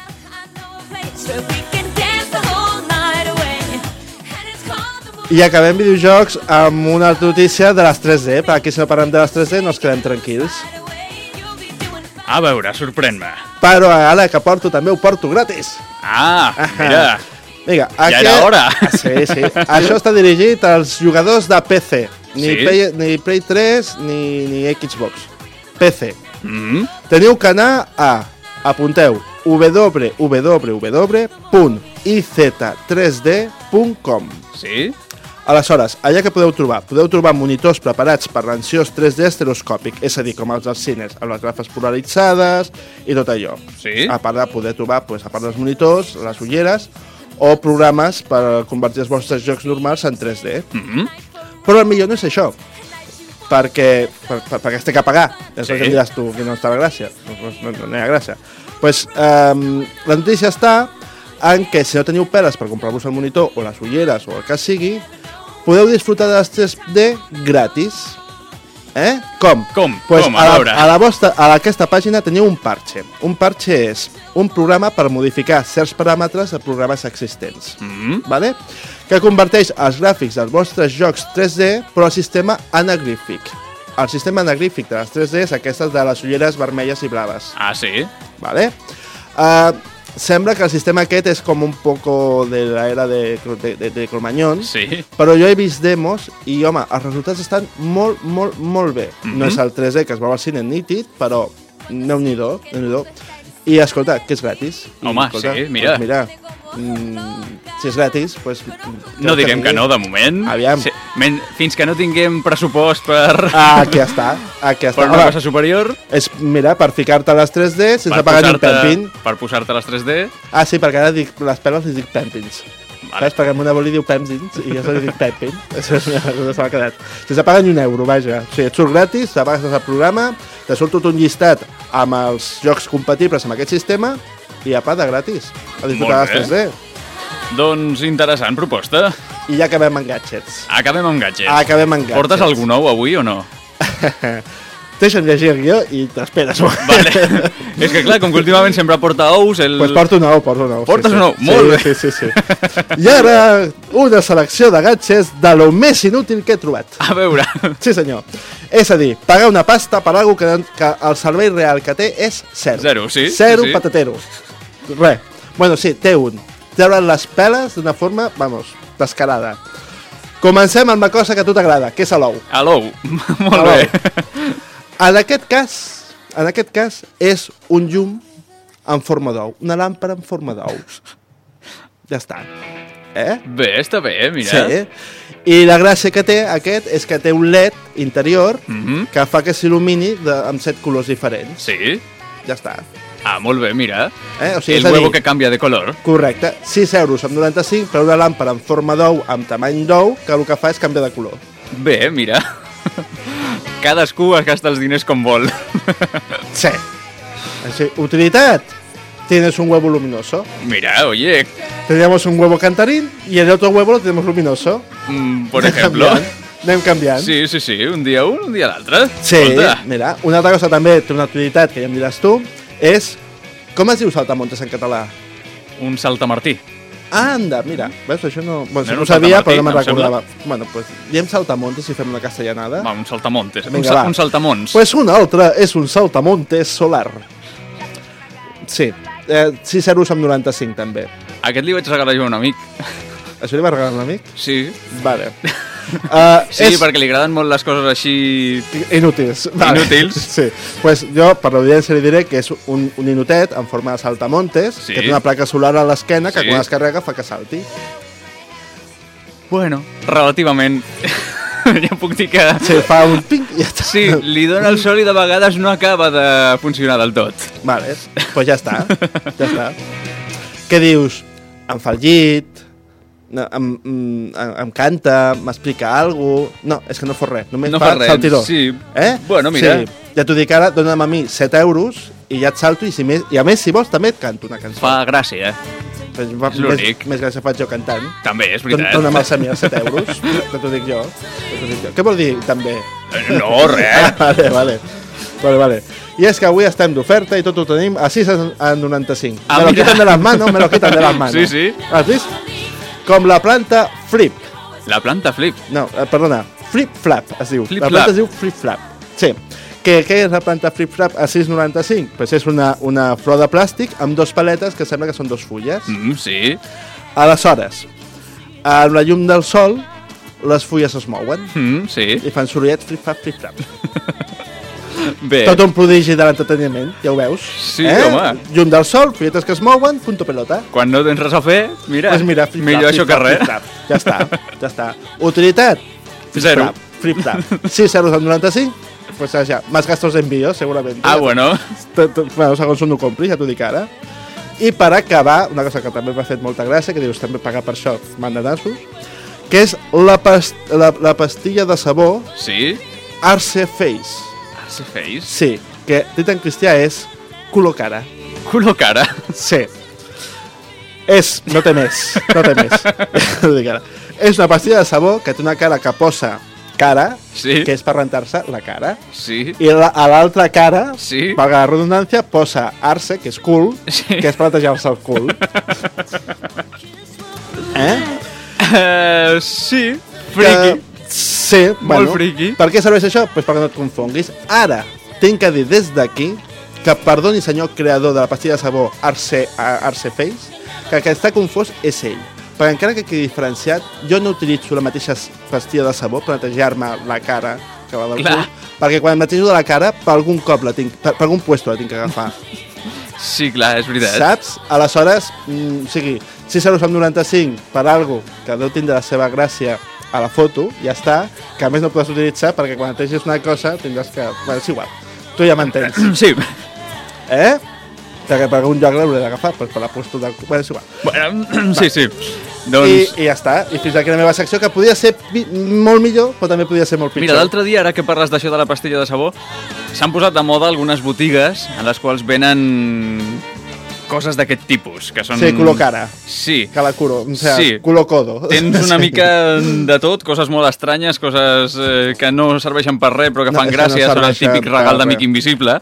I acabem videojocs amb una altra notícia de les 3D. Per aquí si no parlem de les 3D no ens quedem tranquils. A veure, sorprèn-me. Però ara que porto també ho porto gratis. Mira. Vinga, ja era hora. Sí. Això està dirigit als jugadors de PC. Ni Play 3 ni Xbox. PC. Teniu que anar a, apunteu, www.iz3d.com. Sí? Aleshores, allà que podeu trobar monitors preparats per l'ansiós 3D estereoscòpic, és a dir, com els dels cines, amb les grafes polaritzades i tot allò. Sí? A part de poder trobar, a part dels monitors, les ulleres, o programes per convertir els vostres jocs normals en 3D. Però el millor no és això, perquè es té que pagar. És el que em diràs tu, que no està la gràcia. No hi ha gràcia. La notícia està en què si no teniu peles per comprar-vos el monitor o les ulleres o el que sigui, podeu disfrutar de les 3D gratis. Com? A aquesta pàgina teniu un parche. Un parche és un programa per modificar certs paràmetres de programes existents. Vale? Que converteix els gràfics dels vostres jocs 3D però al sistema anagrífic. El sistema anagrífic de les 3D és aquestes de les ulleres vermelles i blaves. Ah, sí? Vale? Sembla que el sistema aquest és com un poco de l'era de Cromañón, sí. Però jo he vist demos i, home, els resultats estan molt, molt, molt bé. No és el 3D que es veu al cine nítid, però Déu-n'hi-do. I, escolta, que és gratis. Home, escolta, sí, mira. Si és gratis, doncs... No direm que no, de moment. Aviam. Sí, fins que no tinguem pressupost per... Aquí està. Per una cosa superior. És, mira, per ficar-te a les 3D sense pagar ni un pèmpin. Per posar-te a les 3D. Ah, sí, perquè ara dic les peles les dic pèmpins. Saps? Perquè amb una boli diu pèmpins i jo se li dic pèmpin. Això s'ha quedat. Sense pagar ni un euro, vaja. O sigui, et surt gratis, te pagues el programa, te surt tot un llistat amb els jocs compatibles amb aquest sistema i a part de gratis. A disfrutar les 3D. Doncs interessant proposta. I ja acabem amb gadgets. Acabem amb gadgets. Portes algú nou avui o no? Deixa'm llegir el guió i t'esperes. Vale. És que clar, com que últimament sempre porta ous... Pues porto un ou. Portes un ou? Molt bé. Sí. I ara, una selecció de gadgets de lo més inútil que he trobat. A veure. Sí, senyor. És a dir, pagar una pasta per algo que el servei real que té és zero. Zero, sí. Zero patatero. Res. Bueno, sí, té un. Treure les peles d'una forma, descarada. Comencem amb la cosa que a tu t'agrada, que és l'ou. L'ou. Molt bé. En aquest cas és un llum en forma d'ou, una làmpara en forma d'ou. Ja està. Bé, està bé, mira. Sí. I la gràcia que té aquest és que té un LED interior que fa que s'il·lumini amb 7 colors diferents. Sí. Ja està. Ah, molt bé, mira. O sigui, el huevo que canvia de color. Correcte. 6 euros amb 95 per una làmpara en forma d'ou amb tamany d'ou que el que fa és canviar de color. Bé, mira. Cadascú es gasta els diners com vol. Sí. Així, utilitat. Tienes un huevo luminoso. Mira, oye. Teníamos un huevo cantarín y el otro huevo lo tenemos luminoso. Por ejemplo. Anem canviant. Sí. Un dia un dia l'altre. Sí, mira. Una altra cosa també té una utilitat que ja em diràs tu, és... Com es diu saltamontes en català? Un saltamartí. Anda, mira. Veus, això no... Bueno, no ho sabia, però no me'n recordava. Bueno, doncs diem saltamontes i fem una castellanada. Va, un saltamontes. Vinga, un saltamons. Pues un altre és un saltamontes solar. Sí. 6 euros amb 95, també. Aquest li vaig regalar jo a un amic. Això li va regalar a un amic? Sí. Vale. Sí, perquè li agraden molt les coses així... Inútils. Vale. Inútils. Sí. Pues jo, per l'audiència, li diré que és un inutet en forma de saltamontes, que té una placa solar a l'esquena que quan es carrega fa que salti. Bueno, relativament... ja puc dir que... Sí, fa un ping i ja està. Sí, li dona el sol i de vegades no acaba de funcionar del tot. Vale, pues ja està. Ja està. Què dius? Em fa el llit... Em canta, m'explica alguna cosa... No, és que no fot res, només no fa saltiró. Sí. Bueno, mira. Sí. Ja t'ho dic ara, dona'm a mi 7 euros i ja et salto i a més, si vols, també et canto una cançó. Fa gràcia, És l'únic. Més gràcia faig jo cantant. També, és veritat. Dona'm els 7 euros, que t'ho dic jo. Què vol dir, també? No, res. Vale. I és que avui estem d'oferta i tot ho tenim a 6,95. Ah, me lo quitan de las manos. Sí. Has vist? Com la planta Flip. La planta Flip? No, perdona, Flip Flap es diu. La planta es diu Flip Flap. Sí. Què és la planta Flip Flap a 6,95? Pues és una flor de plàstic amb 2 paletes que sembla que són 2 fulles. Sí. Aleshores, amb la llum del sol, les fulles es mouen. Sí. I fan sorollet Flip Flap, Flip Flap. Bé. Tot un prodigi de l'entreteniment, ja ho veus. Sí, home. Llum del sol, fulletes que es mouen, punto pelota. Quan no tens res a fer, mira, Pues mira, flip-flap, millor això que res. flip-flap. Ja està, ja està. Utilitat? Zero. Flip-flap. 6 euros amb 95, pues ja, más gastos de envío, segurament. Ah, bueno. Bueno, segons on ho compris, ja t'ho dic ara. I per acabar, una cosa que també m'ha fet molta gràcia, que dius, també pagar per això, mandanassos, que és la pastilla de sabó Arce Face. Arce Face? Sí, que dit en cristià és culo cara. Culo cara? Sí. No té més. No dic ara. És una pastilla de sabó que té una cara que posa cara, que és per rentar-se la cara, i a l'altra cara, per la redundància, posa Arce, que és cul, que és per netejar-se el cul. Sí, friqui. Sí, molt friqui. Per què serveix això? Pues perquè no et confonguis. Ara, tinc que dir des d'aquí que perdoni senyor creador de la pastilla de sabó Arce Face, que el que està confós és ell. Perquè encara que quedi diferenciat, jo no utilitzo la mateixa pastilla de sabó per netejar-me la cara que la del cul, perquè quan em netejo de la cara, per algun cop la tinc, per algun puesto la tinc que agafar. Sí, clar, és veritat. Saps? Aleshores, o sigui, 6 euros amb 95 per algo que deu tindre la seva gràcia a la foto, ja està, que a més no podràs utilitzar perquè quan netegis una cosa tindràs que... Bueno, és igual, tu ja m'entens. Sí. Perquè per algun lloc l'hauré d'agafar, però per la puesto del... Bueno, és igual. Bueno, sí. Doncs... I ja està, i fins aquí la meva secció, que podia ser molt millor, però també podia ser molt pitjor. Mira, l'altre dia, ara que parles d'això de la pastilla de sabó, s'han posat de moda algunes botigues en les quals venen coses d'aquest tipus, que són... Sí, culo cara. Sí. Que la curo, o sigui, culo codo. Tens una mica de tot, coses molt estranyes, coses que no serveixen per res, però que fan gràcia, són el típic regal d'amic invisible.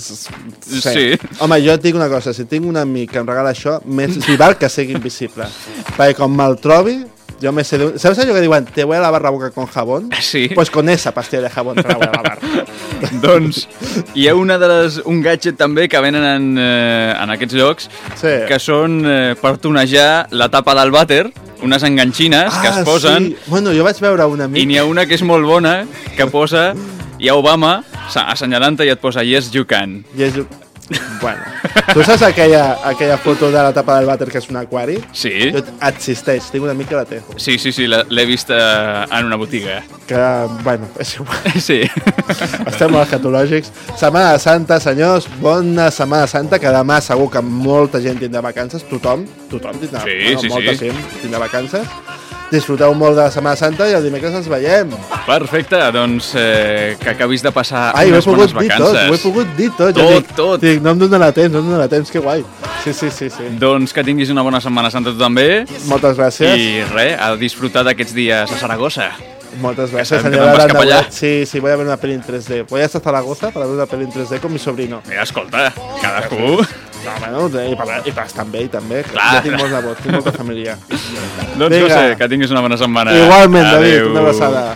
Sí. Home, jo et dic una cosa, si tinc un amic que em regala això, més li val que sigui invisible. Perquè com me'l trobi, yo me sé de un... ¿Sabes allò que diuen? Te voy a lavar la boca con jabón? Sí. Pues con esa pastilla de jabón te la voy a lavar. Doncs hi ha un gadget també que venen en aquests llocs, que són per tonejar la tapa del vàter, unes enganxines que es posen. Sí. Bueno, jo vaig veure una amic. I n'hi ha una que és molt bona, que posa, hi ha Obama assenyalant-te i et posa Yes, you can. Yes, you... Bueno, tu saps aquella foto de la tapa del vàter que és un aquari? Sí. Existeix, tinc una amic que la té. Sí, l'he vist en una botiga. Que, bueno, és igual. Sí. Estem molt escatològics. Setmana Santa, senyors, bona Setmana Santa, que demà segur que molta gent tindrà vacances, tothom tindrà, molta gent tindrà vacances. Disfruteu molt de la Setmana Santa i el dimecres ens veiem. Perfecte, doncs que acabis de passar unes bones vacances. Ho he pogut dir tot. Tot. Dic, no em donarà temps, que guai. Sí. Doncs que tinguis una bona Setmana Santa tu també. Moltes gràcies. I res, a disfrutar d'aquests dies a Saragossa. Muchas gracias, señora Aranda. Sí, voy a ver una peli en 3D. Voy hasta Zaragoza para ver una peli en 3D con mi sobrino. Mira, escolta, cadascú... No, bueno, i pas també. Clar. Ja tinc molts nebots, tinc molta família. Doncs no sé, que tinguis una bona setmana. Igualment, David, una abraçada.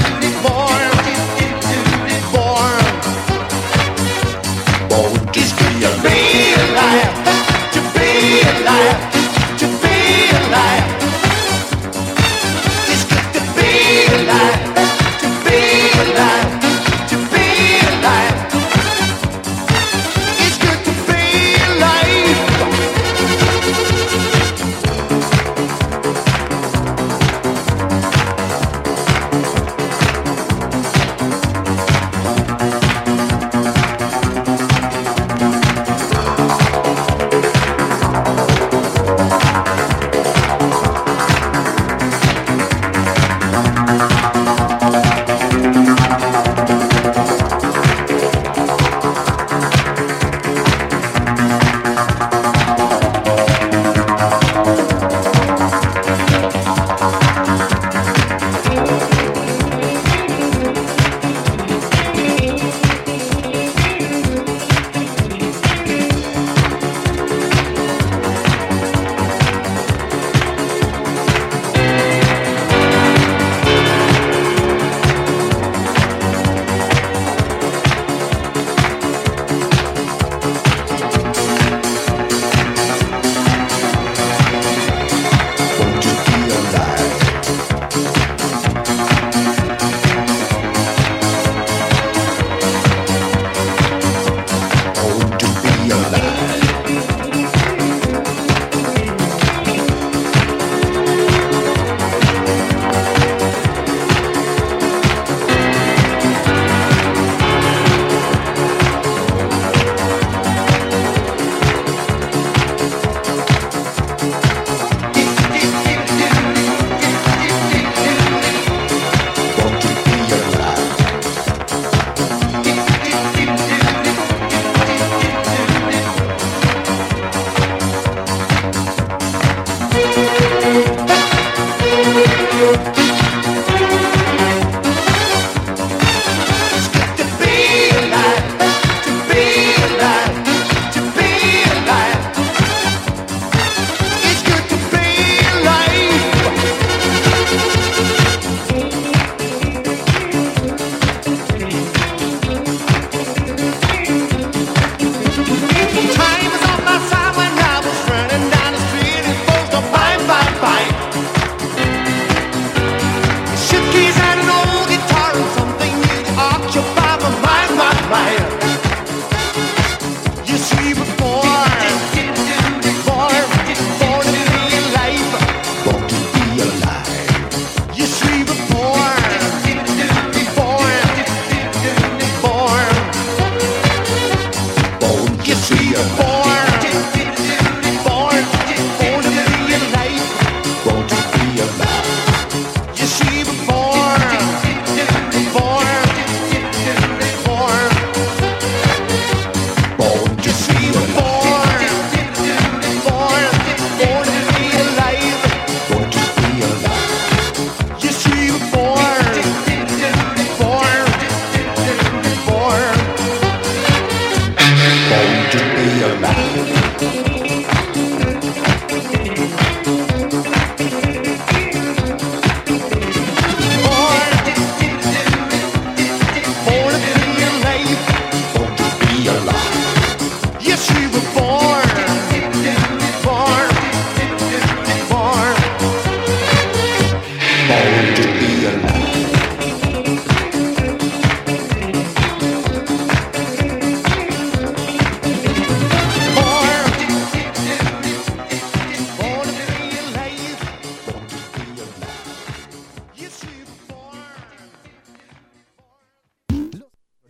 Is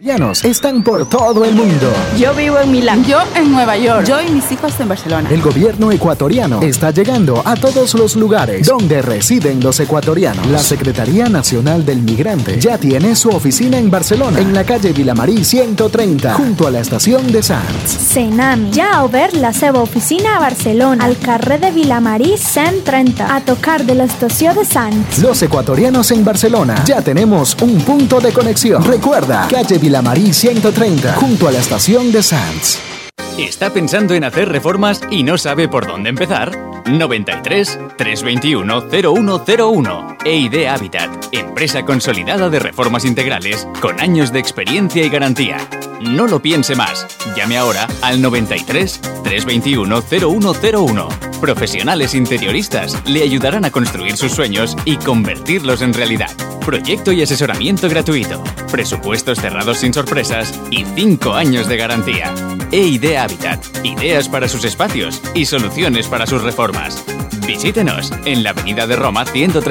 están por todo el mundo. Yo vivo en Milán. Yo en Nueva York. Yo y mis hijos en Barcelona. El gobierno ecuatoriano está llegando a todos los lugares donde residen los ecuatorianos. La Secretaría Nacional del Migrante ya tiene su oficina en Barcelona, en la calle Vilamarí 130, junto a la estación de Sants. Senami ja ha obert la seva oficina a Barcelona, al carrer de Vilamarí 130, a tocar de l'estació de Sants. Los ecuatorianos en Barcelona ya tenemos un punto de conexión. Recuerda, calle Vilamarí 130, junto a la estación de Sants. ¿Está pensando en hacer reformas y no sabe por dónde empezar? 93 321 0101. EID Habitat, empresa consolidada de reformas integrales con años de experiencia y garantía. No lo piense más. Llame ahora al 93 321 0101. Profesionales interioristas le ayudarán a construir sus sueños y convertirlos en realidad. Proyecto y asesoramiento gratuito. Presupuestos cerrados sin sorpresas y 5 años de garantía. EID Habitat. Ideas para sus espacios y soluciones para sus reformas. Visítenos en la Avenida de Roma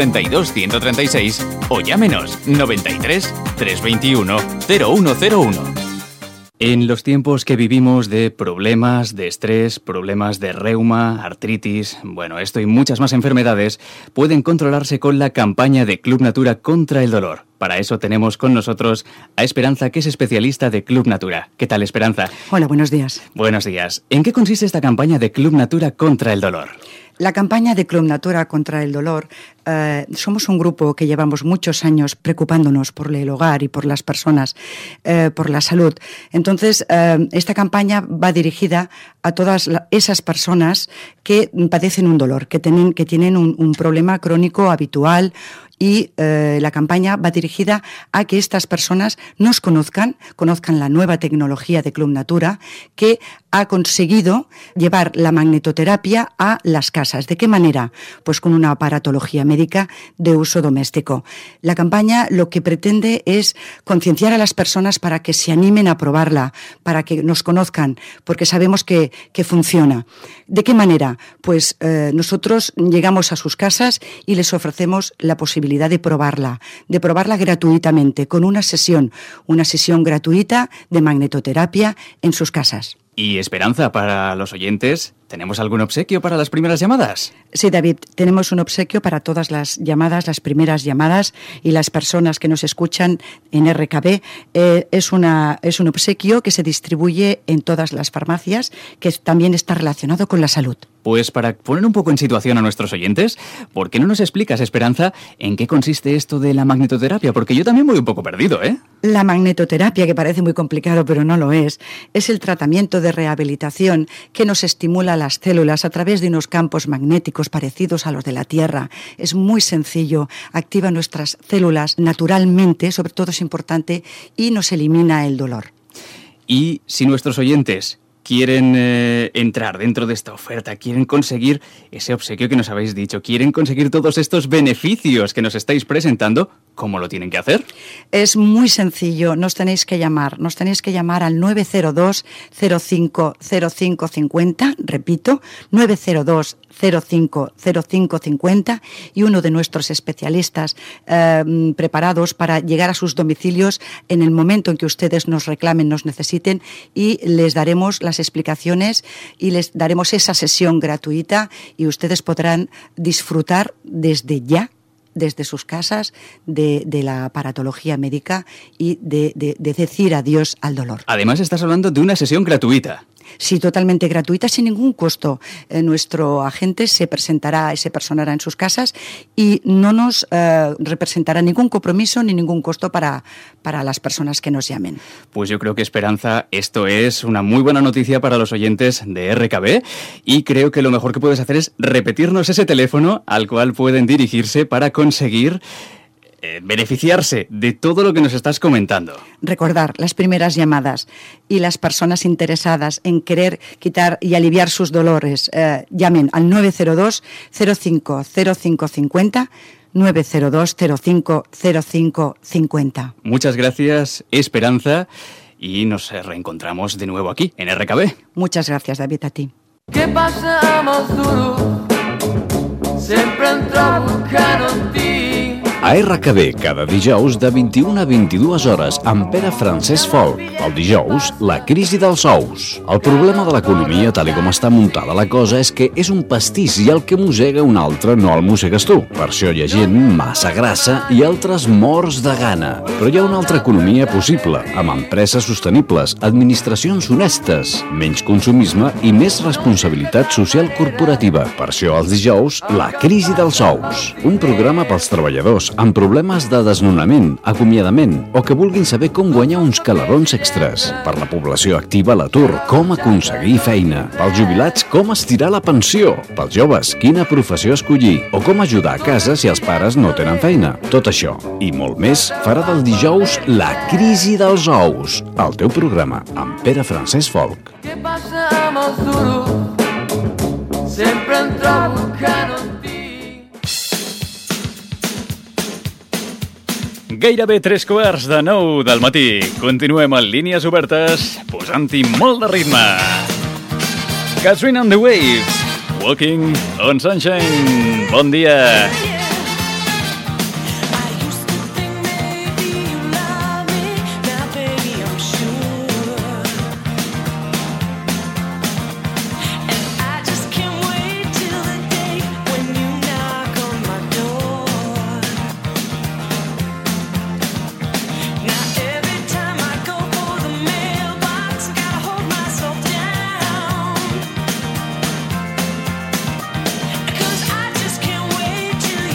132-136 o llámenos 93 321 0101. En los tiempos que vivimos de problemas de estrés, problemas de reuma, artritis, bueno, esto y muchas más enfermedades pueden controlarse con la campaña de Club Natura contra el dolor. Para eso tenemos con nosotros a Esperanza, que es especialista de Club Natura. ¿Qué tal, Esperanza? Hola, buenos días. Buenos días. ¿En qué consiste esta campaña de Club Natura contra el dolor? La campaña de Club Natura contra el dolor, somos un grupo que llevamos muchos años preocupándonos por el hogar y por las personas, por la salud. Entonces, esta campaña va dirigida a todas esas personas que padecen un dolor, que tienen un problema crónico habitual, y la campaña va dirigida a que estas personas nos conozcan la nueva tecnología de Club Natura, que ha conseguido llevar la magnetoterapia a las casas. ¿De qué manera? Pues con una aparatología médica de uso doméstico. La campaña lo que pretende es concienciar a las personas para que se animen a probarla, para que nos conozcan, porque sabemos que funciona. ¿De qué manera? Pues nosotros llegamos a sus casas y les ofrecemos la posibilidad de probarla gratuitamente, con una sesión gratuita de magnetoterapia en sus casas. Y Esperanza, para los oyentes, ¿tenemos algún obsequio para las primeras llamadas? Sí, David, tenemos un obsequio para todas las llamadas, las primeras llamadas y las personas que nos escuchan en RKB. Es un obsequio que se distribuye en todas las farmacias, que también está relacionado con la salud. Pues para poner un poco en situación a nuestros oyentes, ¿por qué no nos explicas, Esperanza, en qué consiste esto de la magnetoterapia? Porque yo también voy un poco perdido, ¿eh? La magnetoterapia, que parece muy complicado, pero no lo es el tratamiento de rehabilitación que nos estimula las células a través de unos campos magnéticos parecidos a los de la Tierra. Es muy sencillo, activa nuestras células naturalmente, sobre todo es importante, y nos elimina el dolor. Y si nuestros oyentes quieren entrar dentro de esta oferta, quieren conseguir ese obsequio que nos habéis dicho, quieren conseguir todos estos beneficios que nos estáis presentando, ¿cómo lo tienen que hacer? Es muy sencillo, nos tenéis que llamar al 902 05 05 50, repito, 902 05 05 50, y uno de nuestros especialistas preparados para llegar a sus domicilios en el momento en que ustedes nos reclamen, nos necesiten, y les daremos las explicaciones y les daremos esa sesión gratuita, y ustedes podrán disfrutar desde sus casas de la aparatología médica y de decir adiós al dolor. Además, estás hablando de una sesión gratuita. Sí, totalmente gratuita, sin ningún costo. Nuestro agente se personará en sus casas y no nos representará ningún compromiso ni ningún costo para las personas que nos llamen. Pues yo creo que, Esperanza, esto es una muy buena noticia para los oyentes de RKB, y creo que lo mejor que puedes hacer es repetirnos ese teléfono al cual pueden dirigirse para conseguir beneficiarse de todo lo que nos estás comentando. Recordar las primeras llamadas y las personas interesadas en querer quitar y aliviar sus dolores, llamen al 902 05 05 50, 902 05 05 50. Muchas gracias, Esperanza, y nos reencontramos de nuevo aquí en RKB. Muchas gracias, David, a ti. ¿Qué pasa, Mazuru? Sempre em trobo que no et tinc. A RKB, cada dijous de 21 a 22 hores, amb Pere Francesc Folk. El dijous, la crisi dels ous. El problema de l'economia, tal com està muntada la cosa, és que és un pastís i el que mossega un altre no el mossegues tu. Per això hi ha gent massa grassa i altres morts de gana. Però hi ha una altra economia possible, amb empreses sostenibles, administracions honestes, menys consumisme i més responsabilitat social corporativa. Per això els dijous, la crisi dels ous. Un programa pels treballadors amb problemes de desnonament, acomiadament o que vulguin saber com guanyar uns calarons extras. Per la població activa, l'atur, com aconseguir feina. Pels jubilats, com estirar la pensió. Pels joves, quina professió escollir. O com ajudar a casa si els pares no tenen feina. Tot això i molt més farà del dijous la crisi dels ous. El teu programa amb Pere Francesc Folk. Què passa amb els duros? Sempre em trobo que no en tinc. Gairebé 3:15 del matí. Continuem en línies obertes, posant-hi molt de ritme. Catherine and the Waves, Walking on Sunshine. Bon dia. Till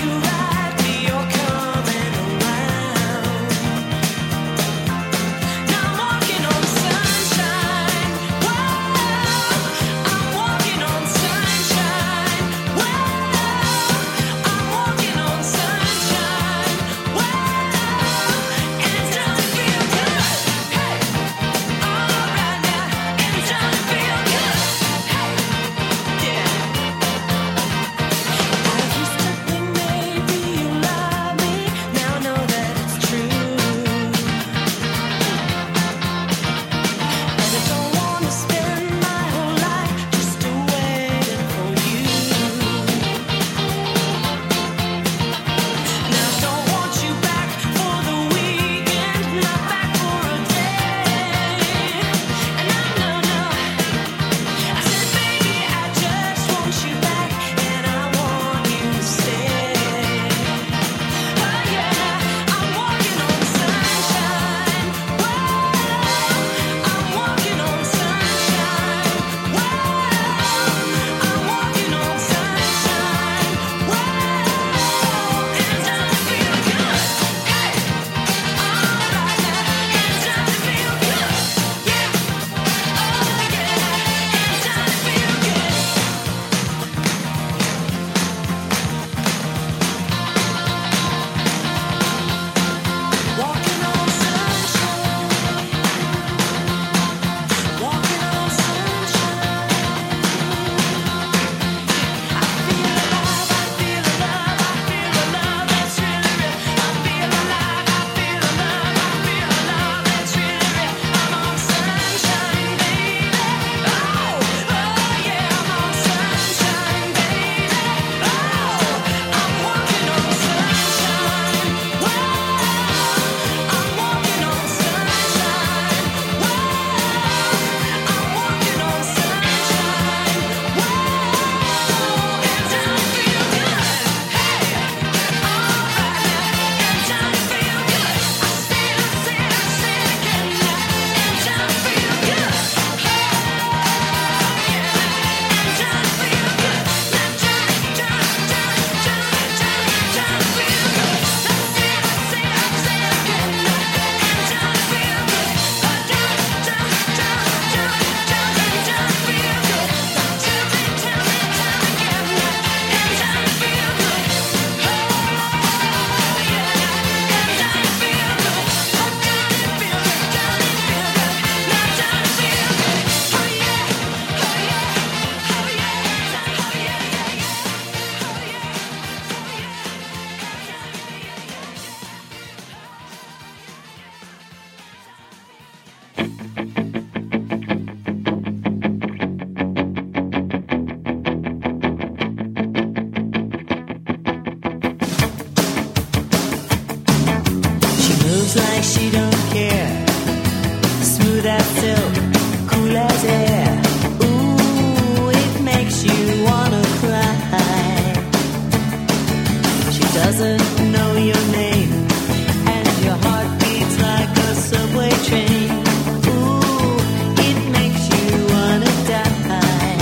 doesn't know your name, and your heart beats like a subway train. Ooh, it makes you wanna die.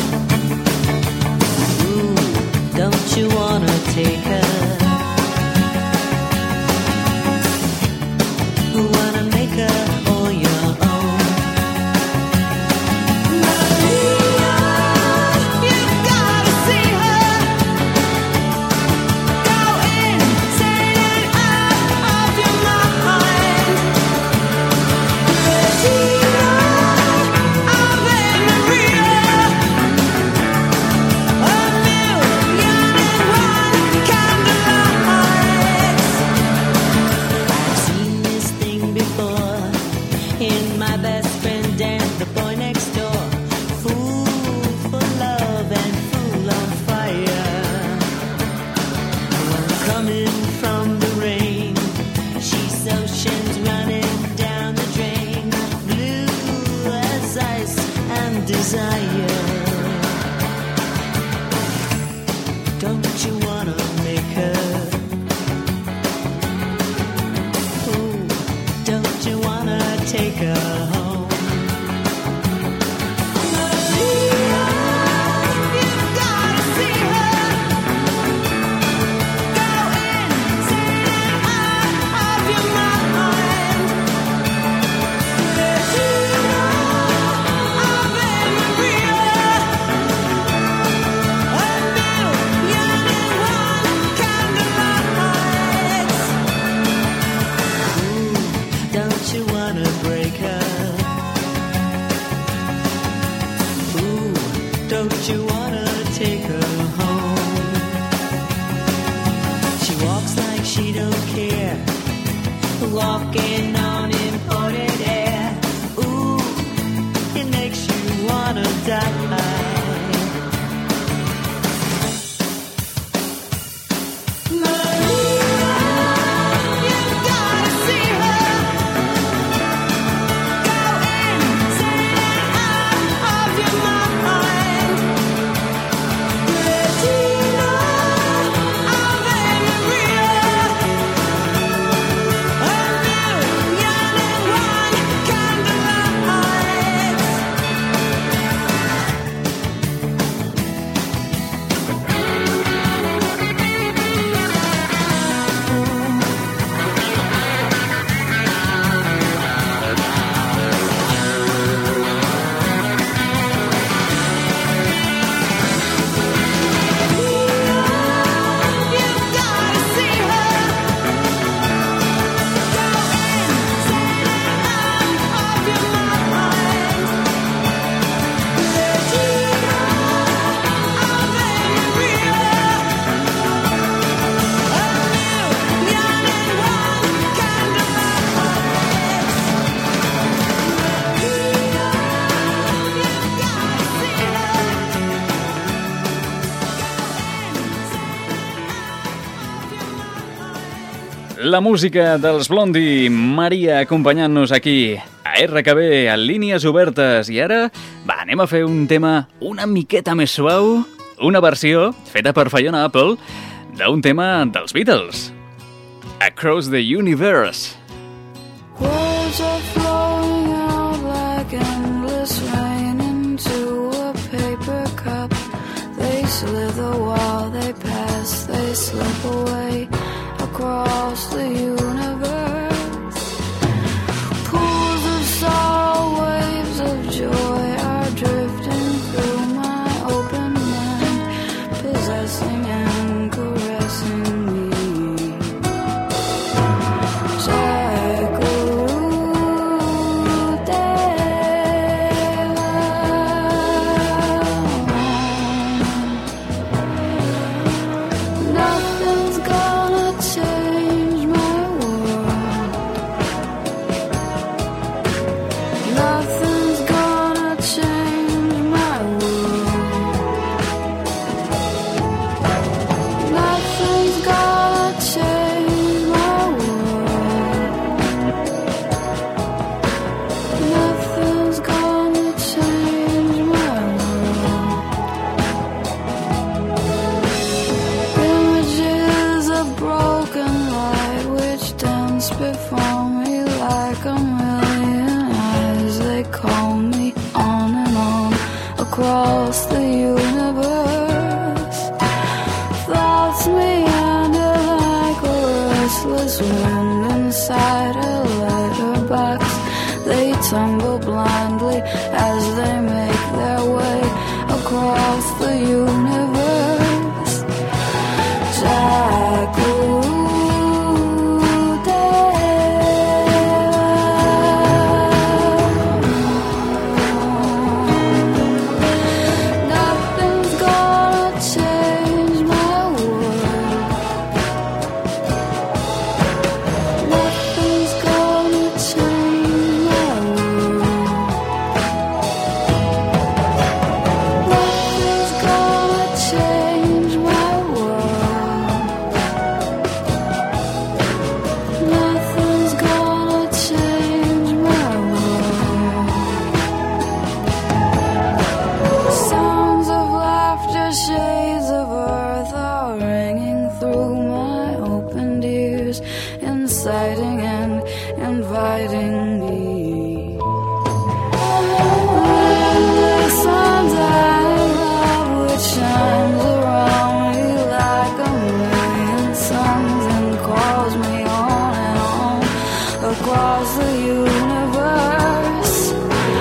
Ooh, don't you wanna take her? Wanna make her all your own. Maria, you gotta see her. Go insane and out of your mind. Regina, Ave Maria. A million and one candlelights. I've seen this thing before in my best friend Dan, the boy next door. Fool for love and fool on fire. One coming from the rain, she's oceans running down the drain. Blue as ice and desire. Don't you wanna make her? Ooh, don't you wanna take her home? Maria, you gotta see her. Go insane out of your mind. Regina, Ave Maria. A million and one candlelights. Ooh, don't you wanna break her? Ooh, don't you wanna take her home? She walks like she don't care, walking on imported air. Ooh, it makes you wanna die. Maria, you gotta see her. Go insane out of your mind. Regina, Ave Maria. A million and one candlelights. La música dels Blondie, Maria acompanyant-nos aquí a RKB, a Línies Obertes. I ara, va, anem a fer un tema una miqueta més suau, una versió feta per Fiona Apple d'un tema dels Beatles, Across the Universe. Words are flowing out like endless rain into a paper cup. They slither while they pass, they slip away across the universe. Pools of sorrow, waves of joy are drifting through my open mind, possessing and caressing me. Nothing's gonna change my restless wind inside a letterbox. They tumble blindly as they make their way across the universe. Nothing's gonna change my world. Nothing's gonna change my world. Nothing's gonna change my world. Nothing's gonna change my world. Sounds of laughter, shades of earth are ringing through my opened ears, inciting and inviting me. The sun's eye love which shines around me like a million suns and calls me on and on across the universe.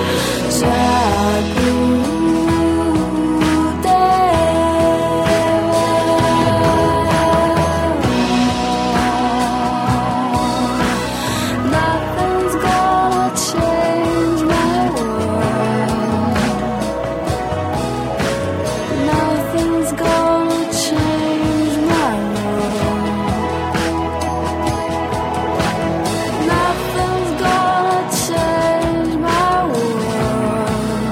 Nothing's gonna change my world. Nothing's gonna change my world. Nothing's gonna change my world.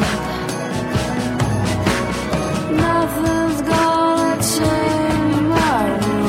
Nothing's gonna change my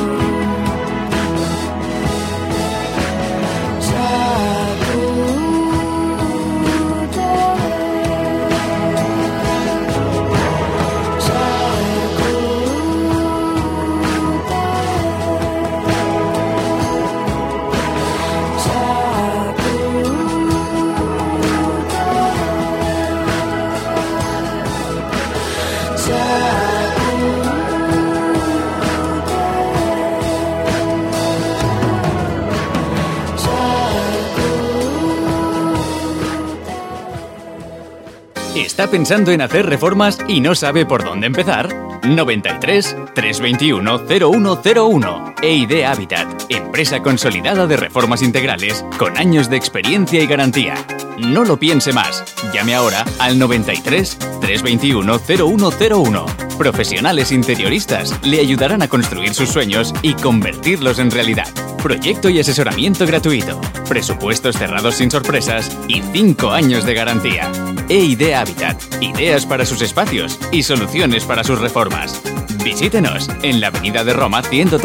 ¿Está pensando en hacer reformas y no sabe por dónde empezar? 93 321 0101. EID Habitat, empresa consolidada de reformas integrales con años de experiencia y garantía. No lo piense más. Llame ahora al 93 321 0101. Profesionales interioristas le ayudarán a construir sus sueños y convertirlos en realidad. Proyecto y asesoramiento gratuito. Presupuestos cerrados sin sorpresas y 5 años de garantía. EID Habitat. Ideas para sus espacios y soluciones para sus reformas. Visítenos en la Avenida de Roma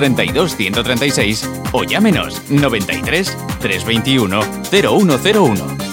132-136 o llámenos 93 321 0101.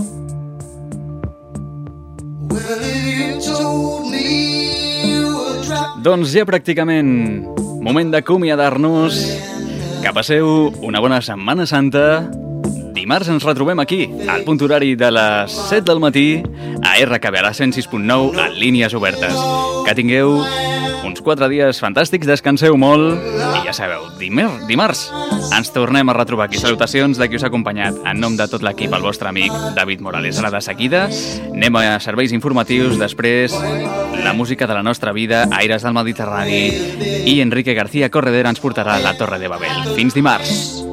Well, if you told me you were driving Doncs ja pràcticament moment d'acomiadar-nos. Que passeu una bona Setmana Santa. Dimarts ens retrobem aquí, al punt horari de les 7 del matí, a RKB, a la 106.9, en línies obertes. Que tingueu uns 4 dies fantàstics, descanseu molt, i ja sabeu, dimarts ens tornem a retrobar aquí. Salutacions de qui us ha acompanyat. En nom de tot l'equip, el vostre amic David Morales. Ara de seguida anem a serveis informatius, després la música de la nostra vida, Aires del Mediterrani, i Enrique García Corredera ens portarà a la Torre de Babel. Fins dimarts!